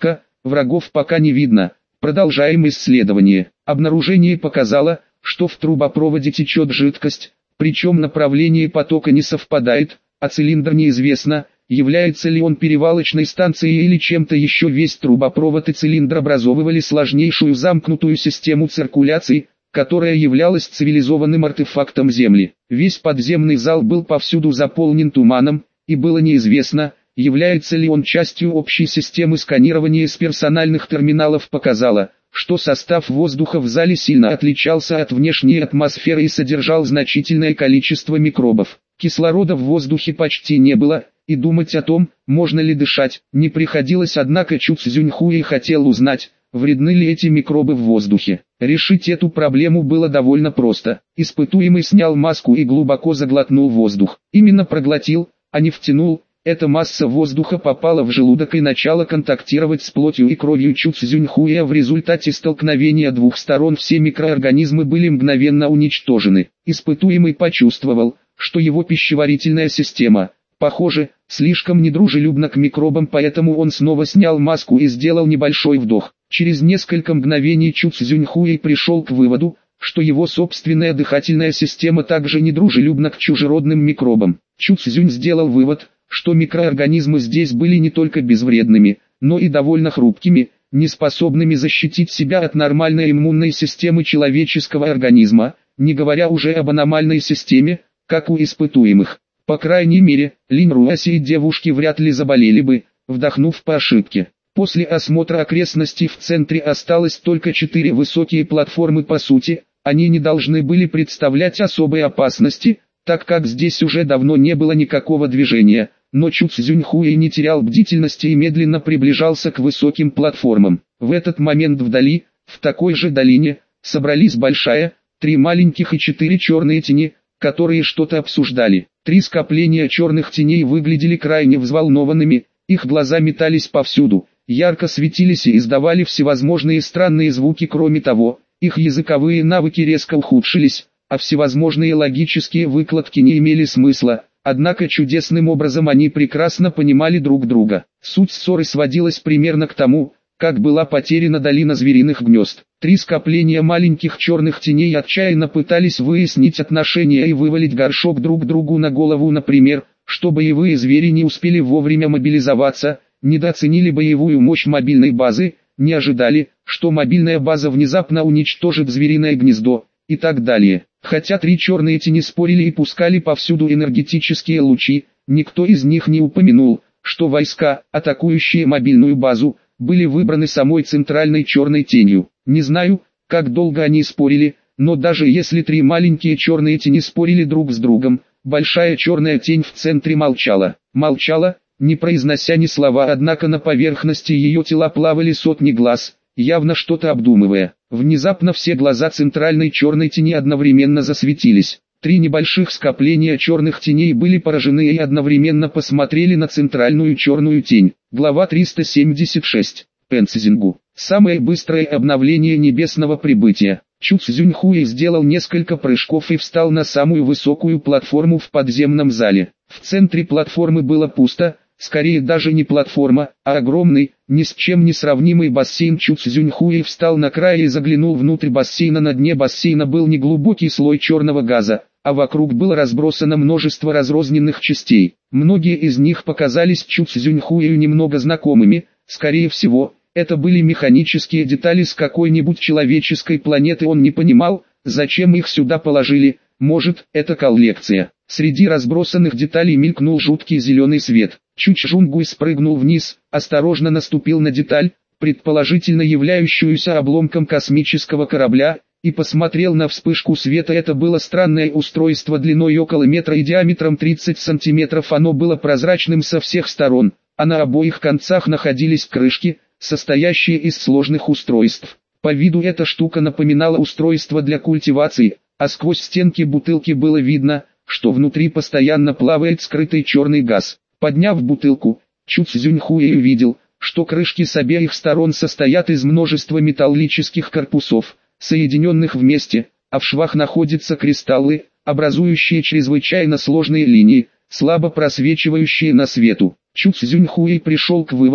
Врагов пока не видно. Продолжаем исследование. Обнаружение показало, что в трубопроводе течет жидкость, причем направление потока не совпадает, а цилиндр неизвестно, является ли он перевалочной станцией или чем-то еще. Весь трубопровод и цилиндр образовывали сложнейшую замкнутую систему циркуляции, которая являлась цивилизованным артефактом Земли. Весь подземный зал был повсюду заполнен туманом, и было неизвестно, является ли он частью общей системы сканирования. Из персональных терминалов показало, что состав воздуха в зале сильно отличался от внешней атмосферы и содержал значительное количество микробов. Кислорода в воздухе почти не было, и думать о том, можно ли дышать, не приходилось. Однако Чу Цзюньхуэй хотел узнать, вредны ли эти микробы в воздухе. Решить эту проблему было довольно просто. Испытуемый снял маску и глубоко заглотнул воздух. Именно проглотил, а не втянул. Эта масса воздуха попала в желудок и начала контактировать с плотью и кровью Чу Цзюньхуэя. В результате столкновения двух сторон все микроорганизмы были мгновенно уничтожены. Испытуемый почувствовал, что его пищеварительная система, похоже, слишком недружелюбна к микробам, поэтому он снова снял маску и сделал небольшой вдох. Через несколько мгновений Чу Цзюньхуэй пришел к выводу, что его собственная дыхательная система также недружелюбна к чужеродным микробам. Чу Цзюнь сделал вывод, что микроорганизмы здесь были не только безвредными, но и довольно хрупкими, неспособными защитить себя от нормальной иммунной системы человеческого организма, не говоря уже об аномальной системе, как у испытуемых. По крайней мере, Линь Руаси и девушки вряд ли заболели бы, вдохнув по ошибке. После осмотра окрестностей в центре осталось только четыре высокие платформы. По сути, они не должны были представлять особой опасности, так как здесь уже давно не было никакого движения, но Чу Цзюньхуэй не терял бдительности и медленно приближался к высоким платформам. В этот момент вдали, в такой же долине, собрались большая, три маленьких и четыре черные тени, которые что-то обсуждали. Три скопления черных теней выглядели крайне взволнованными, их глаза метались повсюду, ярко светились и издавали всевозможные странные звуки. Кроме того, их языковые навыки резко ухудшились, а всевозможные логические выкладки не имели смысла, однако чудесным образом они прекрасно понимали друг друга. Суть ссоры сводилась примерно к тому, как была потеряна долина звериных гнезд. Три скопления маленьких черных теней отчаянно пытались выяснить отношения и вывалить горшок друг другу на голову. Например, что боевые звери не успели вовремя мобилизоваться, недооценили боевую мощь мобильной базы, не ожидали, что мобильная база внезапно уничтожит звериное гнездо, и так далее. Хотя три черные тени спорили и пускали повсюду энергетические лучи, никто из них не упомянул, что войска, атакующие мобильную базу, были выбраны самой центральной черной тенью. Не знаю, как долго они спорили, но даже если три маленькие черные тени спорили друг с другом, большая черная тень в центре молчала. Молчала, не произнося ни слова, однако на поверхности ее тела плавали сотни глаз, явно что-то обдумывая. Внезапно все глаза центральной черной тени одновременно засветились. Три небольших скопления черных теней были поражены и одновременно посмотрели на центральную черную тень. Глава триста семьдесят шесть. Пэнцзингу. Самое быстрое обновление небесного прибытия. Чу Цзюньхуэй сделал несколько прыжков и встал на самую высокую платформу в подземном зале. В центре платформы было пусто, скорее даже не платформа, а огромный, ни с чем не сравнимый бассейн. Чу Цзюньхуэй встал на край и заглянул внутрь бассейна. На дне бассейна был неглубокий слой черного газа, а вокруг было разбросано множество разрозненных частей. Многие из них показались Чу Цзюньхуэю немного знакомыми, скорее всего, это были механические детали с какой-нибудь человеческой планеты. Он не понимал, зачем их сюда положили, может, это коллекция. Среди разбросанных деталей мелькнул жуткий зеленый свет. Чу Чжунгуй спрыгнул вниз, осторожно наступил на деталь, предположительно являющуюся обломком космического корабля, и посмотрел на вспышку света. Это было странное устройство длиной около метра и диаметром тридцать сантиметров. Оно было прозрачным со всех сторон, а на обоих концах находились крышки, состоящие из сложных устройств. По виду эта штука напоминала устройство для культивации, а сквозь стенки бутылки было видно, что внутри постоянно плавает скрытый черный газ. Подняв бутылку, Чу Цзюньхуэй увидел, что крышки с обеих сторон состоят из множества металлических корпусов, соединенных вместе, а в швах находятся кристаллы, образующие чрезвычайно сложные линии, слабо просвечивающие на свету. Чу Цзюньхуэй пришел к выводу,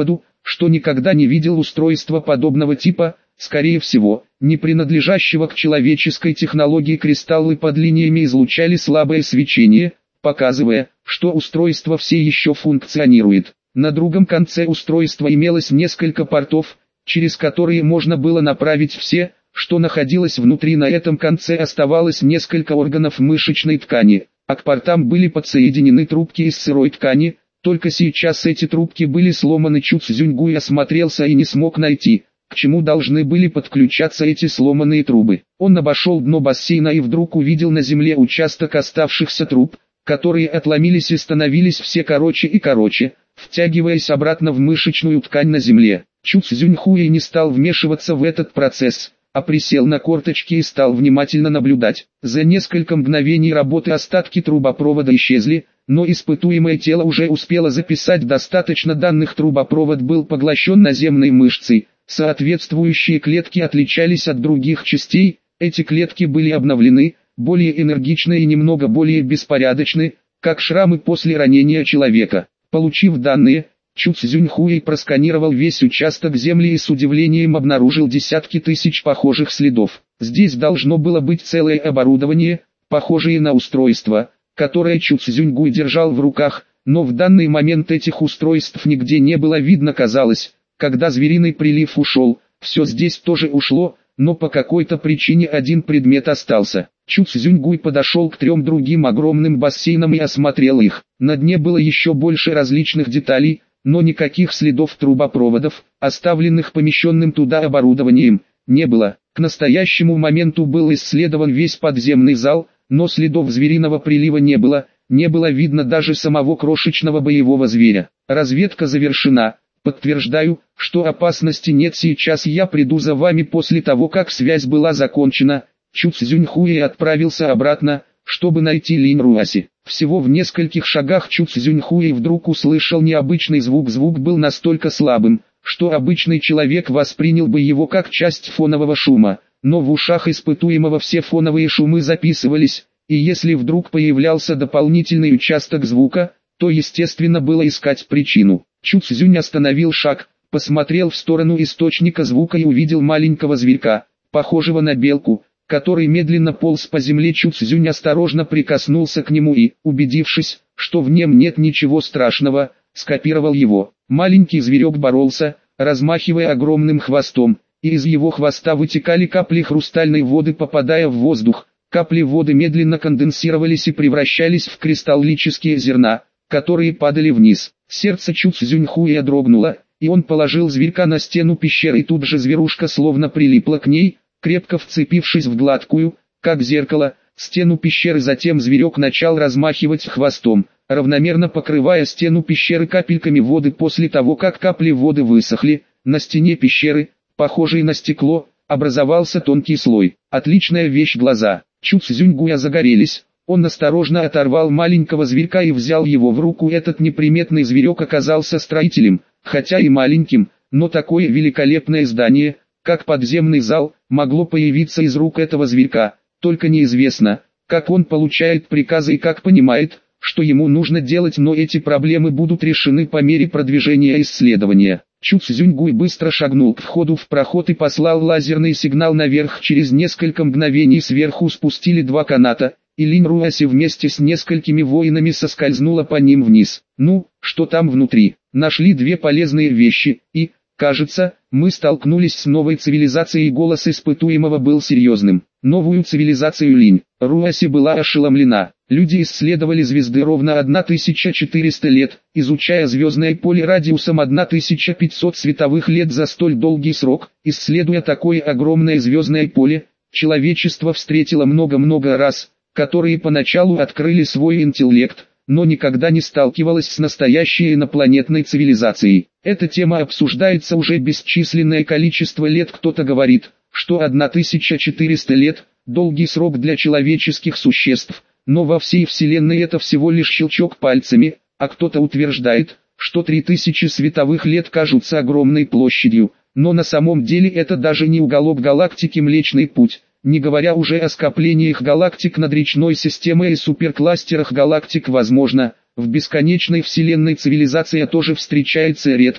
что никогда не видел устройства подобного типа, скорее всего, не принадлежащего к человеческой технологии. Кристаллы под линиями излучали слабое свечение, показывая, что устройство все еще функционирует. На другом конце устройства имелось несколько портов, через которые можно было направить все, что находилось внутри. На этом конце оставалось несколько органов мышечной ткани, а к портам были подсоединены трубки из сырой ткани. Только сейчас эти трубки были сломаны. Чу Цзюньгуй осмотрелся и не смог найти, к чему должны были подключаться эти сломанные трубы. Он обошел дно бассейна и вдруг увидел на земле участок оставшихся труб, которые отломились и становились все короче и короче, втягиваясь обратно в мышечную ткань на земле. Чу Цзюньхуй не стал вмешиваться в этот процесс, а присел на корточки и стал внимательно наблюдать. За несколько мгновений работы остатки трубопровода исчезли, но испытуемое тело уже успело записать достаточно данных. Трубопровод был поглощен наземной мышцей, соответствующие клетки отличались от других частей, эти клетки были обновлены, более энергичны и немного более беспорядочны, как шрамы после ранения человека. Получив данные, Чу Цзюньхуй просканировал весь участок земли и с удивлением обнаружил десятки тысяч похожих следов. Здесь должно было быть целое оборудование, похожее на устройство, которое Чу Цзюньгуй держал в руках, но в данный момент этих устройств нигде не было видно. Казалось, когда звериный прилив ушел, все здесь тоже ушло, но по какой-то причине один предмет остался. Чу Цзюньгуй подошел к трем другим огромным бассейнам и осмотрел их. На дне было еще больше различных деталей, но никаких следов трубопроводов, оставленных помещенным туда оборудованием, не было. К настоящему моменту был исследован весь подземный зал, но следов звериного прилива не было, не было видно даже самого крошечного боевого зверя. Разведка завершена. Подтверждаю, что опасности нет. Сейчас я приду за вами. После того, как связь была закончена, Чу Цзюньхуй отправился обратно, чтобы найти Линь Руаси. Всего в нескольких шагах Чу Цзюньхуй вдруг услышал необычный звук. Звук был настолько слабым, что обычный человек воспринял бы его как часть фонового шума, но в ушах испытуемого все фоновые шумы записывались, и если вдруг появлялся дополнительный участок звука, то естественно было искать причину. Чу Цзюнь остановил шаг, посмотрел в сторону источника звука и увидел маленького зверька, похожего на белку, который медленно полз по земле. Чу Цзюнь осторожно прикоснулся к нему и, убедившись, что в нем нет ничего страшного, скопировал его. Маленький зверек боролся, размахивая огромным хвостом, и из его хвоста вытекали капли хрустальной воды. Попадая в воздух, капли воды медленно конденсировались и превращались в кристаллические зерна, которые падали вниз. Сердце Чу Цзюньхуя дрогнуло, и он положил зверька на стену пещеры, и тут же зверушка словно прилипла к ней, крепко вцепившись в гладкую, как зеркало, стену пещеры. Затем зверек начал размахивать хвостом, равномерно покрывая стену пещеры капельками воды. После того, как капли воды высохли, на стене пещеры, похожей на стекло, образовался тонкий слой. Отличная вещь. Глаза Чу Цзюньгуя загорелись. Он осторожно оторвал маленького зверька и взял его в руку. Этот неприметный зверек оказался строителем, хотя и маленьким, но такое великолепное здание, как подземный зал, могло появиться из рук этого зверька. Только неизвестно, как он получает приказы и как понимает, что ему нужно делать, но эти проблемы будут решены по мере продвижения исследования. Чу Цзюньгуй быстро шагнул к входу в проход и послал лазерный сигнал наверх. Через несколько мгновений сверху спустили два каната, и Линь Руаси вместе с несколькими воинами соскользнула по ним вниз. Ну, что там внутри? Нашли две полезные вещи, и, кажется, мы столкнулись с новой цивилизацией. Голос испытуемого был серьезным. Новую цивилизацию. Линь Руаси была ошеломлена. Люди исследовали звезды ровно тысяча четыреста лет, изучая звездное поле радиусом тысяча пятьсот световых лет. За столь долгий срок, исследуя такое огромное звездное поле, человечество встретило много-много рас, которые поначалу открыли свой интеллект, но никогда не сталкивалась с настоящей инопланетной цивилизацией. Эта тема обсуждается уже бесчисленное количество лет. Кто-то говорит, что тысяча четыреста лет – долгий срок для человеческих существ, но во всей Вселенной это всего лишь щелчок пальцами, а кто-то утверждает, что три тысячи световых лет кажутся огромной площадью, но на самом деле это даже не уголок галактики Млечный Путь. Не говоря уже о скоплениях галактик над речной системой и суперкластерах галактик. Возможно, в бесконечной вселенной цивилизация тоже встречается редко,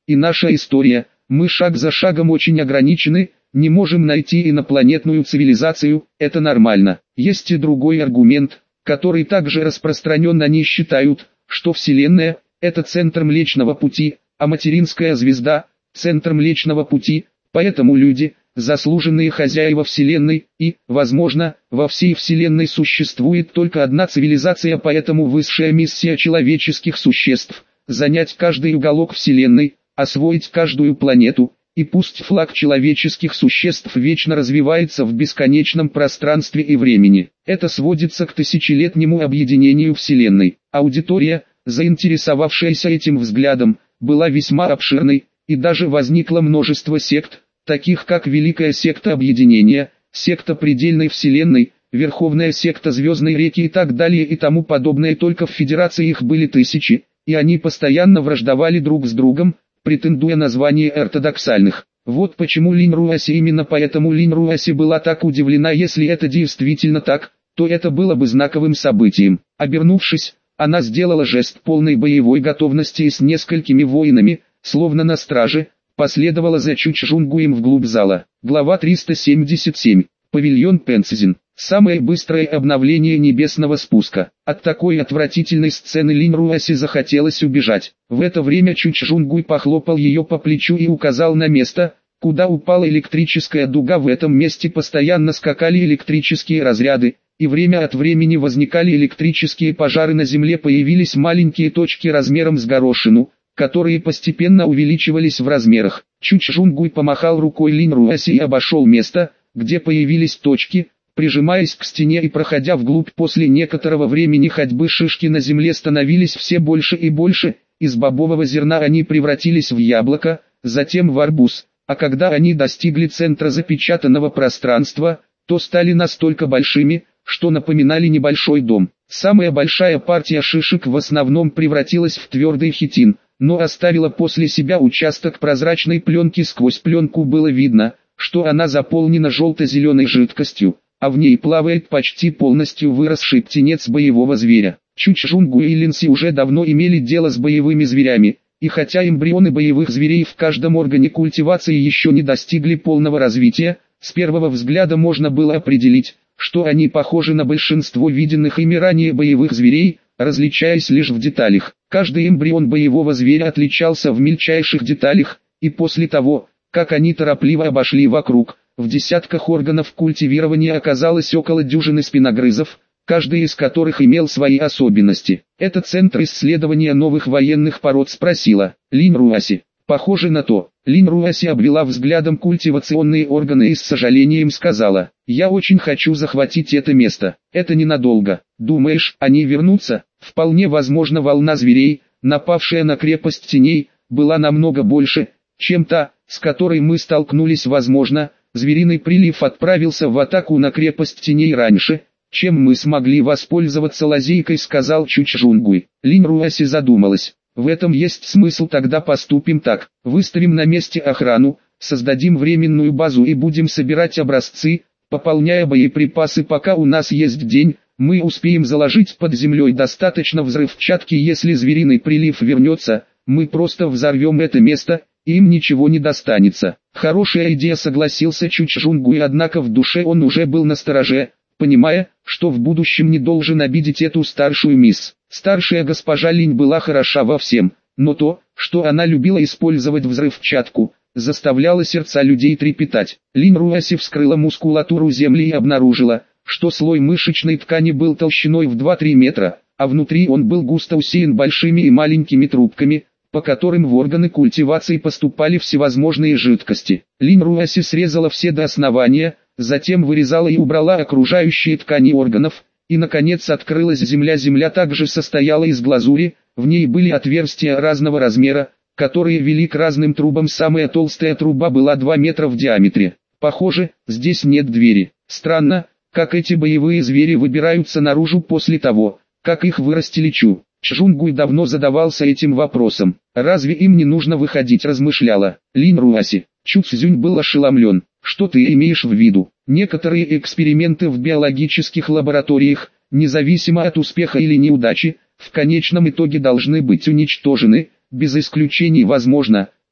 и наша история, мы шаг за шагом очень ограничены, не можем найти инопланетную цивилизацию, это нормально. Есть и другой аргумент, который также распространен: они считают, что Вселенная – это центр Млечного Пути, а материнская звезда – центр Млечного Пути, поэтому люди – заслуженные хозяева Вселенной, и, возможно, во всей Вселенной существует только одна цивилизация, поэтому высшая миссия человеческих существ – занять каждый уголок Вселенной, освоить каждую планету, и пусть флаг человеческих существ вечно развивается в бесконечном пространстве и времени. Это сводится к тысячелетнему объединению Вселенной. Аудитория, заинтересовавшаяся этим взглядом, была весьма обширной, и даже возникло множество сект, таких как Великая секта Объединения, секта Предельной Вселенной, Верховная секта Звездной Реки и так далее и тому подобное. Только в Федерации их были тысячи, и они постоянно враждовали друг с другом, претендуя на звание ортодоксальных. Вот почему Линь Руаси, именно поэтому Линь Руаси была так удивлена. Если это действительно так, то это было бы знаковым событием. Обернувшись, она сделала жест полной боевой готовности и с несколькими воинами, словно на страже, последовала за Чучжунгуем вглубь зала. Глава триста семьдесят семь. Павильон Пэнцзин. Самое быстрое обновление небесного спуска. От такой отвратительной сцены Линь Руаси захотелось убежать. В это время Чучжунгуй похлопал ее по плечу и указал на место, куда упала электрическая дуга. В этом месте постоянно скакали электрические разряды, и время от времени возникали электрические пожары на земле. Появились маленькие точки размером с горошину, которые постепенно увеличивались в размерах. Чучжунгуй помахал рукой Линь Руаси и обошел место, где появились точки, прижимаясь к стене и проходя вглубь. После некоторого времени ходьбы шишки на земле становились все больше и больше, из бобового зерна они превратились в яблоко, затем в арбуз, а когда они достигли центра запечатанного пространства, то стали настолько большими, что напоминали небольшой дом. Самая большая партия шишек в основном превратилась в твердый хитин, но оставила после себя участок прозрачной пленки. Сквозь пленку было видно, что она заполнена желто-зеленой жидкостью, а в ней плавает почти полностью выросший птенец боевого зверя. Чучжунгуй и Линси уже давно имели дело с боевыми зверями, и хотя эмбрионы боевых зверей в каждом органе культивации еще не достигли полного развития, с первого взгляда можно было определить, что они похожи на большинство виденных ими ранее боевых зверей, различаясь лишь в деталях. Каждый эмбрион боевого зверя отличался в мельчайших деталях, и после того, как они торопливо обошли вокруг, в десятках органов культивирования оказалось около дюжины спиногрызов, каждый из которых имел свои особенности. «Это центр исследования новых военных пород?» — спросила Линь Руаси. «Похоже на то». Линь Руаси обвела взглядом культивационные органы и с сожалением сказала: «Я очень хочу захватить это место. Это ненадолго. Думаешь, они вернутся?» Вполне возможно. Волна зверей, напавшая на крепость теней, была намного больше, чем та, с которой мы столкнулись. Возможно, звериный прилив отправился в атаку на крепость теней раньше, чем мы смогли воспользоваться лазейкой, сказал Чучжунгуй. Линь Руаси задумалась. В этом есть смысл. Тогда поступим так: выставим на месте охрану, создадим временную базу и будем собирать образцы, пополняя боеприпасы. Пока у нас есть день, мы успеем заложить под землей достаточно взрывчатки. Если звериный прилив вернется, мы просто взорвем это место, и им ничего не достанется. Хорошая идея, согласился Чучжунгуй, однако в душе он уже был настороже, понимая, что в будущем не должен обидеть эту старшую мисс. Старшая госпожа Линь была хороша во всем, но то, что она любила использовать взрывчатку, заставляло сердца людей трепетать. Линь Руаси вскрыла мускулатуру земли и обнаружила, что слой мышечной ткани был толщиной в два-три метра, а внутри он был густо усеян большими и маленькими трубками, по которым в органы культивации поступали всевозможные жидкости. Линь Руаси срезала все до основания, затем вырезала и убрала окружающие ткани органов, и наконец открылась земля. Земля также состояла из глазури, в ней были отверстия разного размера, которые вели к разным трубам. Самая толстая труба была два метра в диаметре. Похоже, здесь нет двери. Странно, как эти боевые звери выбираются наружу после того, как их вырастили. Чу Чжунгуй давно задавался этим вопросом. Разве им не нужно выходить, размышляла Линь Руаси. Чу Цзюнь был ошеломлен. Что ты имеешь в виду? Некоторые эксперименты в биологических лабораториях, независимо от успеха или неудачи, в конечном итоге должны быть уничтожены, без исключений. Возможно,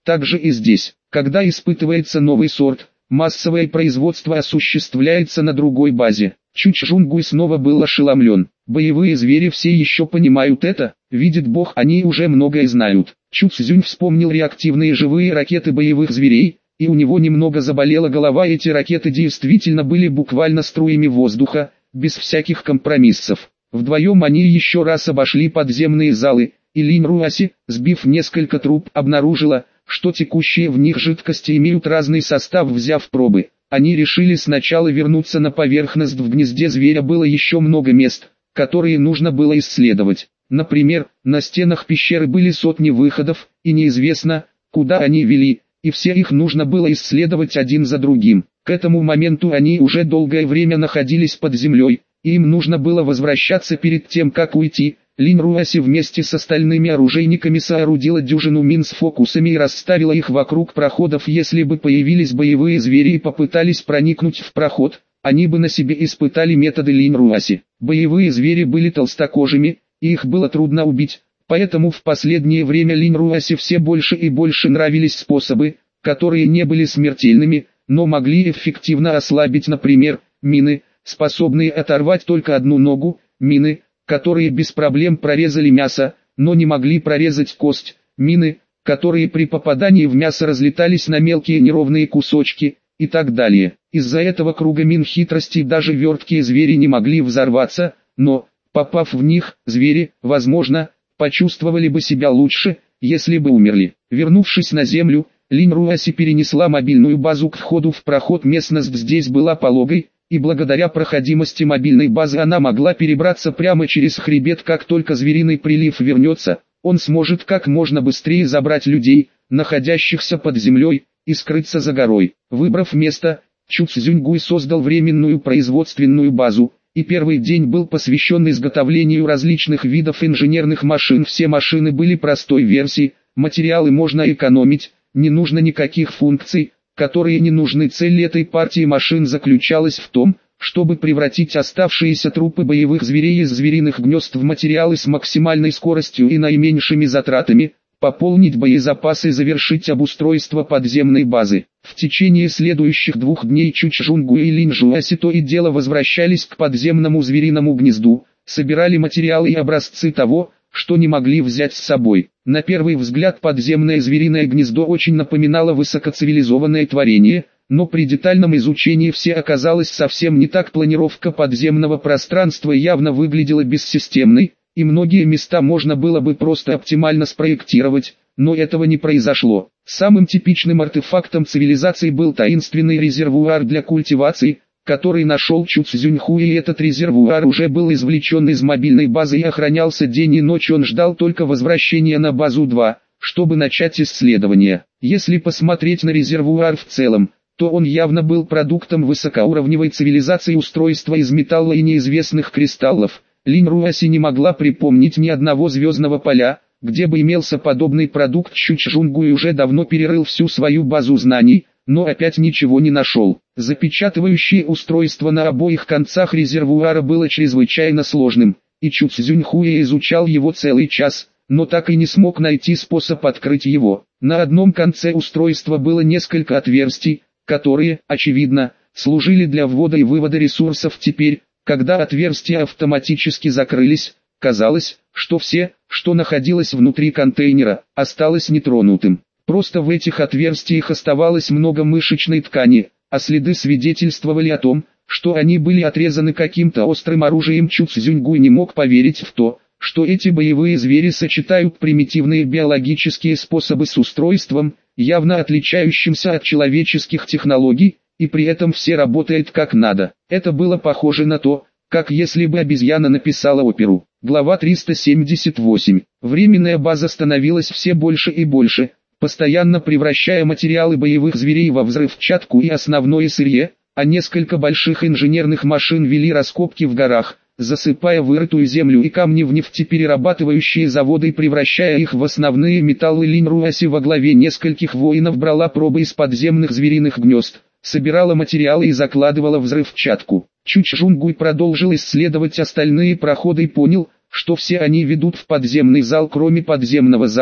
Также и здесь, когда испытывается новый сорт, массовое производство осуществляется на другой базе. Чучжунгуй снова был ошеломлен. Боевые звери все еще понимают это, видит Бог, они уже многое знают. Чу Цзюнь вспомнил реактивные живые ракеты боевых зверей, и у него немного заболела голова. Эти ракеты действительно были буквально струями воздуха, без всяких компромиссов. Вдвоем они еще раз обошли подземные залы, и Линь Руаси, сбив несколько труб, обнаружила, что текущие в них жидкости имеют разный состав. Взяв пробы, они решили сначала вернуться на поверхность. В гнезде зверя было еще много мест, которые нужно было исследовать. Например, на стенах пещеры были сотни выходов, и неизвестно, куда они вели, и все их нужно было исследовать один за другим. К этому моменту они уже долгое время находились под землей, и им нужно было возвращаться перед тем, как уйти. Линь Руаси вместе с остальными оружейниками соорудила дюжину мин с фокусами и расставила их вокруг проходов. Если бы появились боевые звери и попытались проникнуть в проход, они бы на себе испытали методы Линь Руаси. Боевые звери были толстокожими, и их было трудно убить, поэтому в последнее время Линь Руаси все больше и больше нравились способы, которые не были смертельными, но могли эффективно ослабить, например, мины, способные оторвать только одну ногу, мины, которые без проблем прорезали мясо, но не могли прорезать кость, мины, которые при попадании в мясо разлетались на мелкие неровные кусочки, и так далее. Из-за этого круга мин хитростей даже верткие звери не могли взорваться, но, попав в них, звери, возможно, почувствовали бы себя лучше, если бы умерли. Вернувшись на землю, Линь Руаси перенесла мобильную базу к входу в проход. Местность здесь была пологой, и благодаря проходимости мобильной базы она могла перебраться прямо через хребет. Как только звериный прилив вернется, он сможет как можно быстрее забрать людей, находящихся под землей, и скрыться за горой. Выбрав место, Чу Цзюньгуй создал временную производственную базу, и первый день был посвящен изготовлению различных видов инженерных машин. Все машины были простой версии, материалы можно экономить, не нужно никаких функций, которые не нужны. Цель этой партии машин заключалась в том, чтобы превратить оставшиеся трупы боевых зверей из звериных гнезд в материалы с максимальной скоростью и наименьшими затратами, пополнить боезапасы и завершить обустройство подземной базы. В течение следующих двух дней Чучжунгуй и Линь Руаси то и дело возвращались к подземному звериному гнезду, собирали материалы и образцы того, что не могли взять с собой. На первый взгляд подземное звериное гнездо очень напоминало высокоцивилизованное творение, но при детальном изучении все оказалось совсем не так. Планировка подземного пространства явно выглядела бессистемной, и многие места можно было бы просто оптимально спроектировать, но этого не произошло. Самым типичным артефактом цивилизации был таинственный резервуар для культивации, который нашел Чу Цзюньхуй, и этот резервуар уже был извлечен из мобильной базы и охранялся день и ночь. Он ждал только возвращения на базу два, чтобы начать исследование. Если посмотреть на резервуар в целом, то он явно был продуктом высокоуровневой цивилизации. Устройства из металла и неизвестных кристаллов. Линь Руаси не могла припомнить ни одного звездного поля, где бы имелся подобный продукт. Чучжунгуй уже давно перерыл всю свою базу знаний, но опять ничего не нашел. Запечатывающее устройство на обоих концах резервуара было чрезвычайно сложным, и Чу Цзюньхуй изучал его целый час, но так и не смог найти способ открыть его. На одном конце устройства было несколько отверстий, которые, очевидно, служили для ввода и вывода ресурсов. Теперь, когда отверстия автоматически закрылись, казалось, что все, что находилось внутри контейнера, осталось нетронутым. Просто в этих отверстиях оставалось много мышечной ткани, а следы свидетельствовали о том, что они были отрезаны каким-то острым оружием. Чу Цзюньгуй не мог поверить в то, что эти боевые звери сочетают примитивные биологические способы с устройством, явно отличающимся от человеческих технологий, и при этом все работает как надо. Это было похоже на то, как если бы обезьяна написала оперу. Глава триста семьдесят восемь. Временная база становилась все больше и больше, постоянно превращая материалы боевых зверей во взрывчатку и основное сырье, а несколько больших инженерных машин вели раскопки в горах, засыпая вырытую землю и камни в нефтеперерабатывающие заводы и превращая их в основные металлы. Линь Руаси во главе нескольких воинов брала пробы из подземных звериных гнезд, собирала материалы и закладывала взрывчатку. Чучжунгуй продолжил исследовать остальные проходы и понял, что все они ведут в подземный зал. Кроме подземного зала,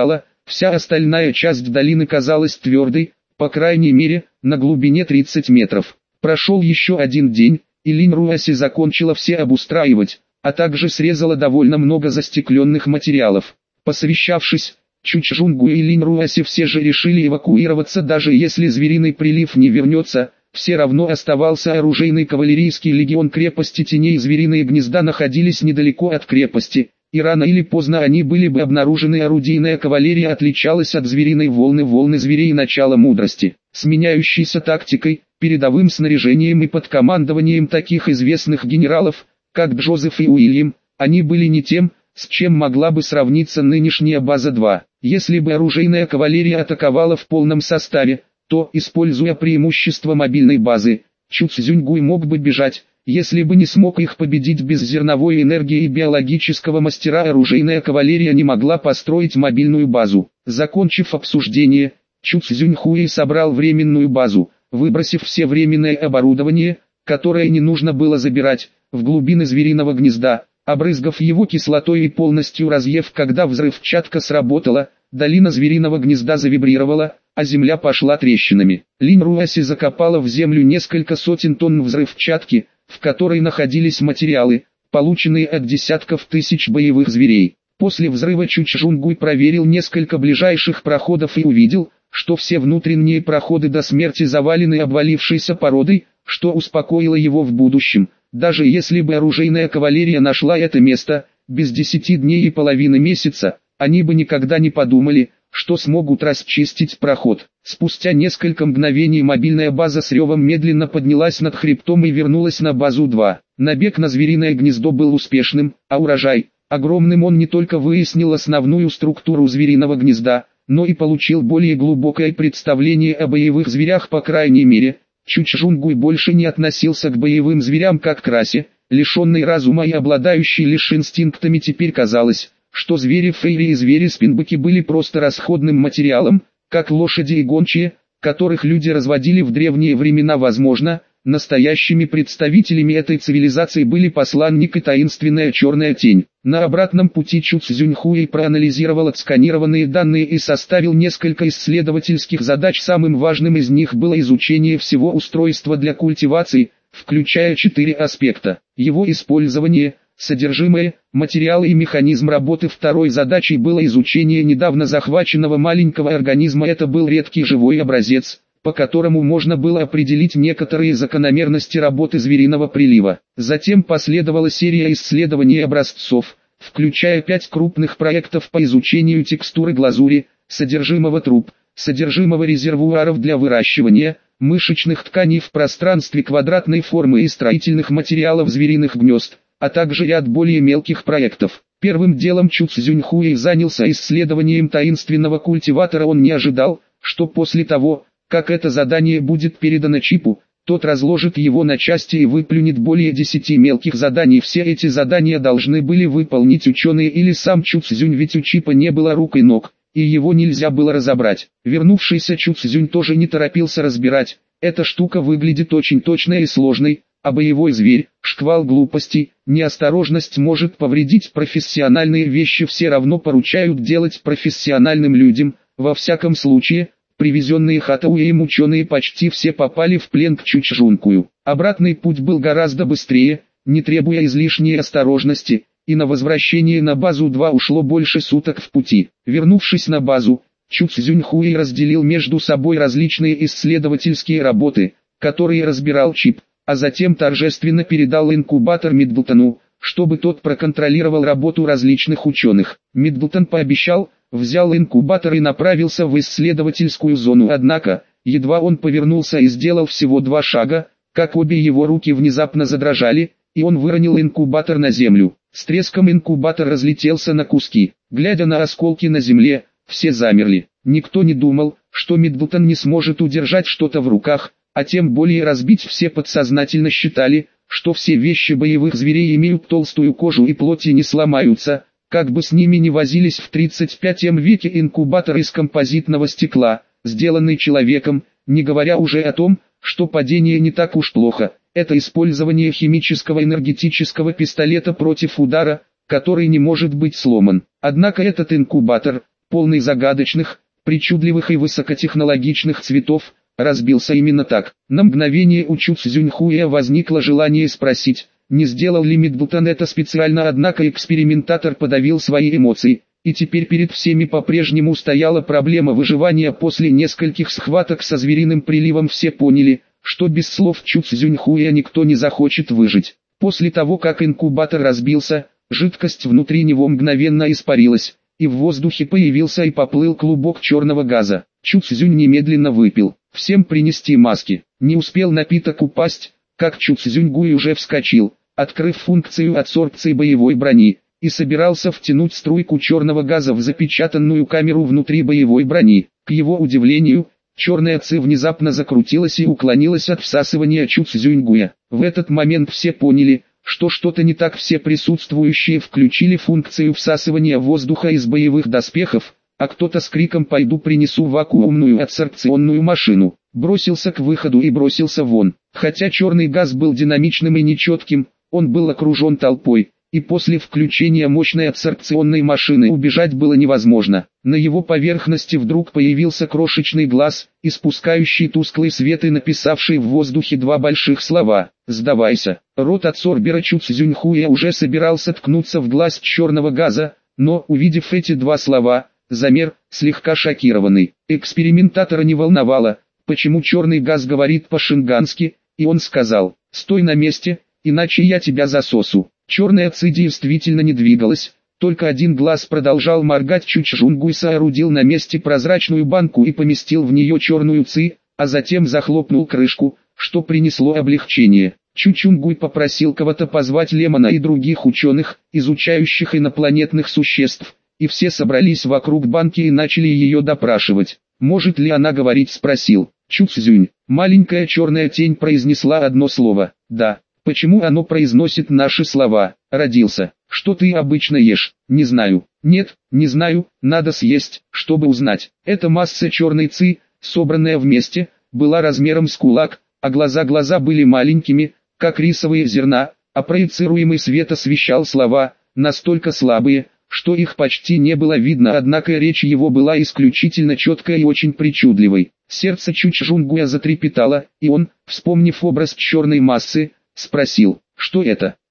Вся остальная часть долины казалась твердой, по крайней мере, на глубине тридцати метров. Прошел еще один день, и Линь Руаси закончила все обустраивать, а также срезала довольно много застекленных материалов. Посовещавшись, Чучжунгу и Линь Руаси все же решили эвакуироваться, даже если звериный прилив не вернется. Все равно оставался оружейный кавалерийский легион крепости Теней. Звериные гнезда находились недалеко от крепости, и рано или поздно они были бы обнаружены. Орудийная кавалерия отличалась от звериной волны волны зверей начала мудрости, с меняющейся тактикой, передовым снаряжением и под командованием таких известных генералов, как Джозеф и Уильям. Они были не тем, с чем могла бы сравниться нынешняя база два. Если бы оружейная кавалерия атаковала в полном составе, то, используя преимущество мобильной базы, Чу Цзюньгуй мог бы бежать, если бы не смог их победить без зерновой энергии и биологического мастера. Оружейная кавалерия не могла построить мобильную базу. Закончив обсуждение, Чу Цзюньхуэй собрал временную базу, выбросив все временное оборудование, которое не нужно было забирать, в глубины звериного гнезда, обрызгав его кислотой и полностью разъев. Когда взрывчатка сработала, долина звериного гнезда завибрировала, а земля пошла трещинами. Линь Руаси закопала в землю несколько сотен тонн взрывчатки, в которой находились материалы, полученные от десятков тысяч боевых зверей. После взрыва Чучжунгуй проверил несколько ближайших проходов и увидел, что все внутренние проходы до смерти завалены обвалившейся породой, что успокоило его в будущем. Даже если бы оружейная кавалерия нашла это место, без десяти дней и половины месяца, они бы никогда не подумали, что смогут расчистить проход. Спустя несколько мгновений мобильная база с ревом медленно поднялась над хребтом и вернулась на базу два. Набег на звериное гнездо был успешным, а урожай огромным. Он не только выяснил основную структуру звериного гнезда, но и получил более глубокое представление о боевых зверях. По крайней мере, Чучжунгуй больше не относился к боевым зверям как к расе, лишенной разума и обладающей лишь инстинктами. Теперь казалось, что звери Фейри и звери Спинбоки были просто расходным материалом, как лошади и гончие, которых люди разводили в древние времена. Возможно, настоящими представителями этой цивилизации были посланник и таинственная черная тень. На обратном пути Чу Цзюньхуэй проанализировал отсканированные данные и составил несколько исследовательских задач. Самым важным из них было изучение всего устройства для культивации, включая четыре аспекта: его использование, содержимое, материалы и механизм работы. Второй задачей было изучение недавно захваченного маленького организма. Это был редкий живой образец, по которому можно было определить некоторые закономерности работы звериного прилива. Затем последовала серия исследований образцов, включая пять крупных проектов по изучению текстуры глазури, содержимого труб, содержимого резервуаров для выращивания, мышечных тканей в пространстве квадратной формы и строительных материалов звериных гнезд, а также ряд более мелких проектов. Первым делом Чу Цзюньхуэй занялся исследованием таинственного культиватора. Он не ожидал, что после того, как это задание будет передано Чипу, тот разложит его на части и выплюнет более десяти мелких заданий. Все эти задания должны были выполнить ученые или сам Чу Цзюнь, ведь у Чипа не было рук и ног, и его нельзя было разобрать. Вернувшийся Чу Цзюнь тоже не торопился разбирать. Эта штука выглядит очень точной и сложной, а боевой зверь – шквал глупостей. Неосторожность может повредить. Профессиональные вещи все равно поручают делать профессиональным людям. Во всяком случае, привезенные Хатауэем ученые почти все попали в плен к Чучжункую. Обратный путь был гораздо быстрее, не требуя излишней осторожности, и на возвращение на базу два ушло больше суток в пути. Вернувшись на базу, Чу Цзюньхуэй разделил между собой различные исследовательские работы, которые разбирал Чип, а затем торжественно передал инкубатор Миддлтону, чтобы тот проконтролировал работу различных ученых. Миддлтон пообещал, взял инкубатор и направился в исследовательскую зону. Однако, едва он повернулся и сделал всего два шага, как обе его руки внезапно задрожали, и он выронил инкубатор на землю. С треском инкубатор разлетелся на куски. Глядя на осколки на земле, все замерли. Никто не думал, что Миддлтон не сможет удержать что-то в руках, а тем более разбить. Все подсознательно считали, что все вещи боевых зверей имеют толстую кожу и плоть и не сломаются, как бы с ними ни возились. В тридцать пятом веке инкубатор из композитного стекла, сделанный человеком, не говоря уже о том, что падение не так уж плохо. Это использование химического энергетического пистолета против удара, который не может быть сломан. Однако этот инкубатор, полный загадочных, причудливых и высокотехнологичных цветов, разбился именно так. На мгновение у Чу Цзюньхуя возникло желание спросить, не сделал ли Миддлтон это специально, однако экспериментатор подавил свои эмоции, и теперь перед всеми по-прежнему стояла проблема выживания. После нескольких схваток со звериным приливом все поняли, что без слов Чу Цзюньхуя никто не захочет выжить. После того, как инкубатор разбился, жидкость внутри него мгновенно испарилась, и в воздухе появился и поплыл клубок черного газа. Чу Цзюнь немедленно выпил. Всем принести маски. Не успел напиток упасть, как Чу Цзюньгуй уже вскочил, открыв функцию адсорбции боевой брони, и собирался втянуть струйку черного газа в запечатанную камеру внутри боевой брони. К его удивлению, черная ци внезапно закрутилась и уклонилась от всасывания Чу Цзюньгуя. В этот момент все поняли, что что-то не так. Все присутствующие включили функцию всасывания воздуха из боевых доспехов, а кто-то с криком «пойду принесу вакуумную адсорбционную машину», бросился к выходу и бросился вон. Хотя черный газ был динамичным и нечетким, он был окружен толпой, и после включения мощной адсорбционной машины убежать было невозможно. На его поверхности вдруг появился крошечный глаз, испускающий тусклый свет и написавший в воздухе два больших слова «Сдавайся». Рот адсорбера Чу Цзюньхуя уже собирался ткнуться в глаз черного газа, но, увидев эти два слова, замер, слегка шокированный. Экспериментатора не волновало, почему черный газ говорит по-шингански, и он сказал: «Стой на месте, иначе я тебя засосу». Черная ци действительно не двигалась, только один глаз продолжал моргать. Чу Цзюньгуй соорудил на месте прозрачную банку и поместил в нее черную ци, а затем захлопнул крышку, что принесло облегчение. Чу Цзюньгуй попросил кого-то позвать Лемона и других ученых, изучающих инопланетных существ, и все собрались вокруг банки и начали ее допрашивать. «Может ли она говорить?» — спросил Чу Цзюнь. Маленькая черная тень произнесла одно слово «да». «Почему оно произносит наши слова?» «Родился». «Что ты обычно ешь?» «Не знаю». «Нет, не знаю, надо съесть, чтобы узнать». Эта масса черной ци, собранная вместе, была размером с кулак, а глаза-глаза были маленькими, как рисовые зерна, а проецируемый свет освещал слова, настолько слабые, что их почти не было видно, однако речь его была исключительно четкой и очень причудливой. Сердце Чу Цзюньгуя затрепетало, и он, вспомнив образ черной массы, спросил: «Что это?»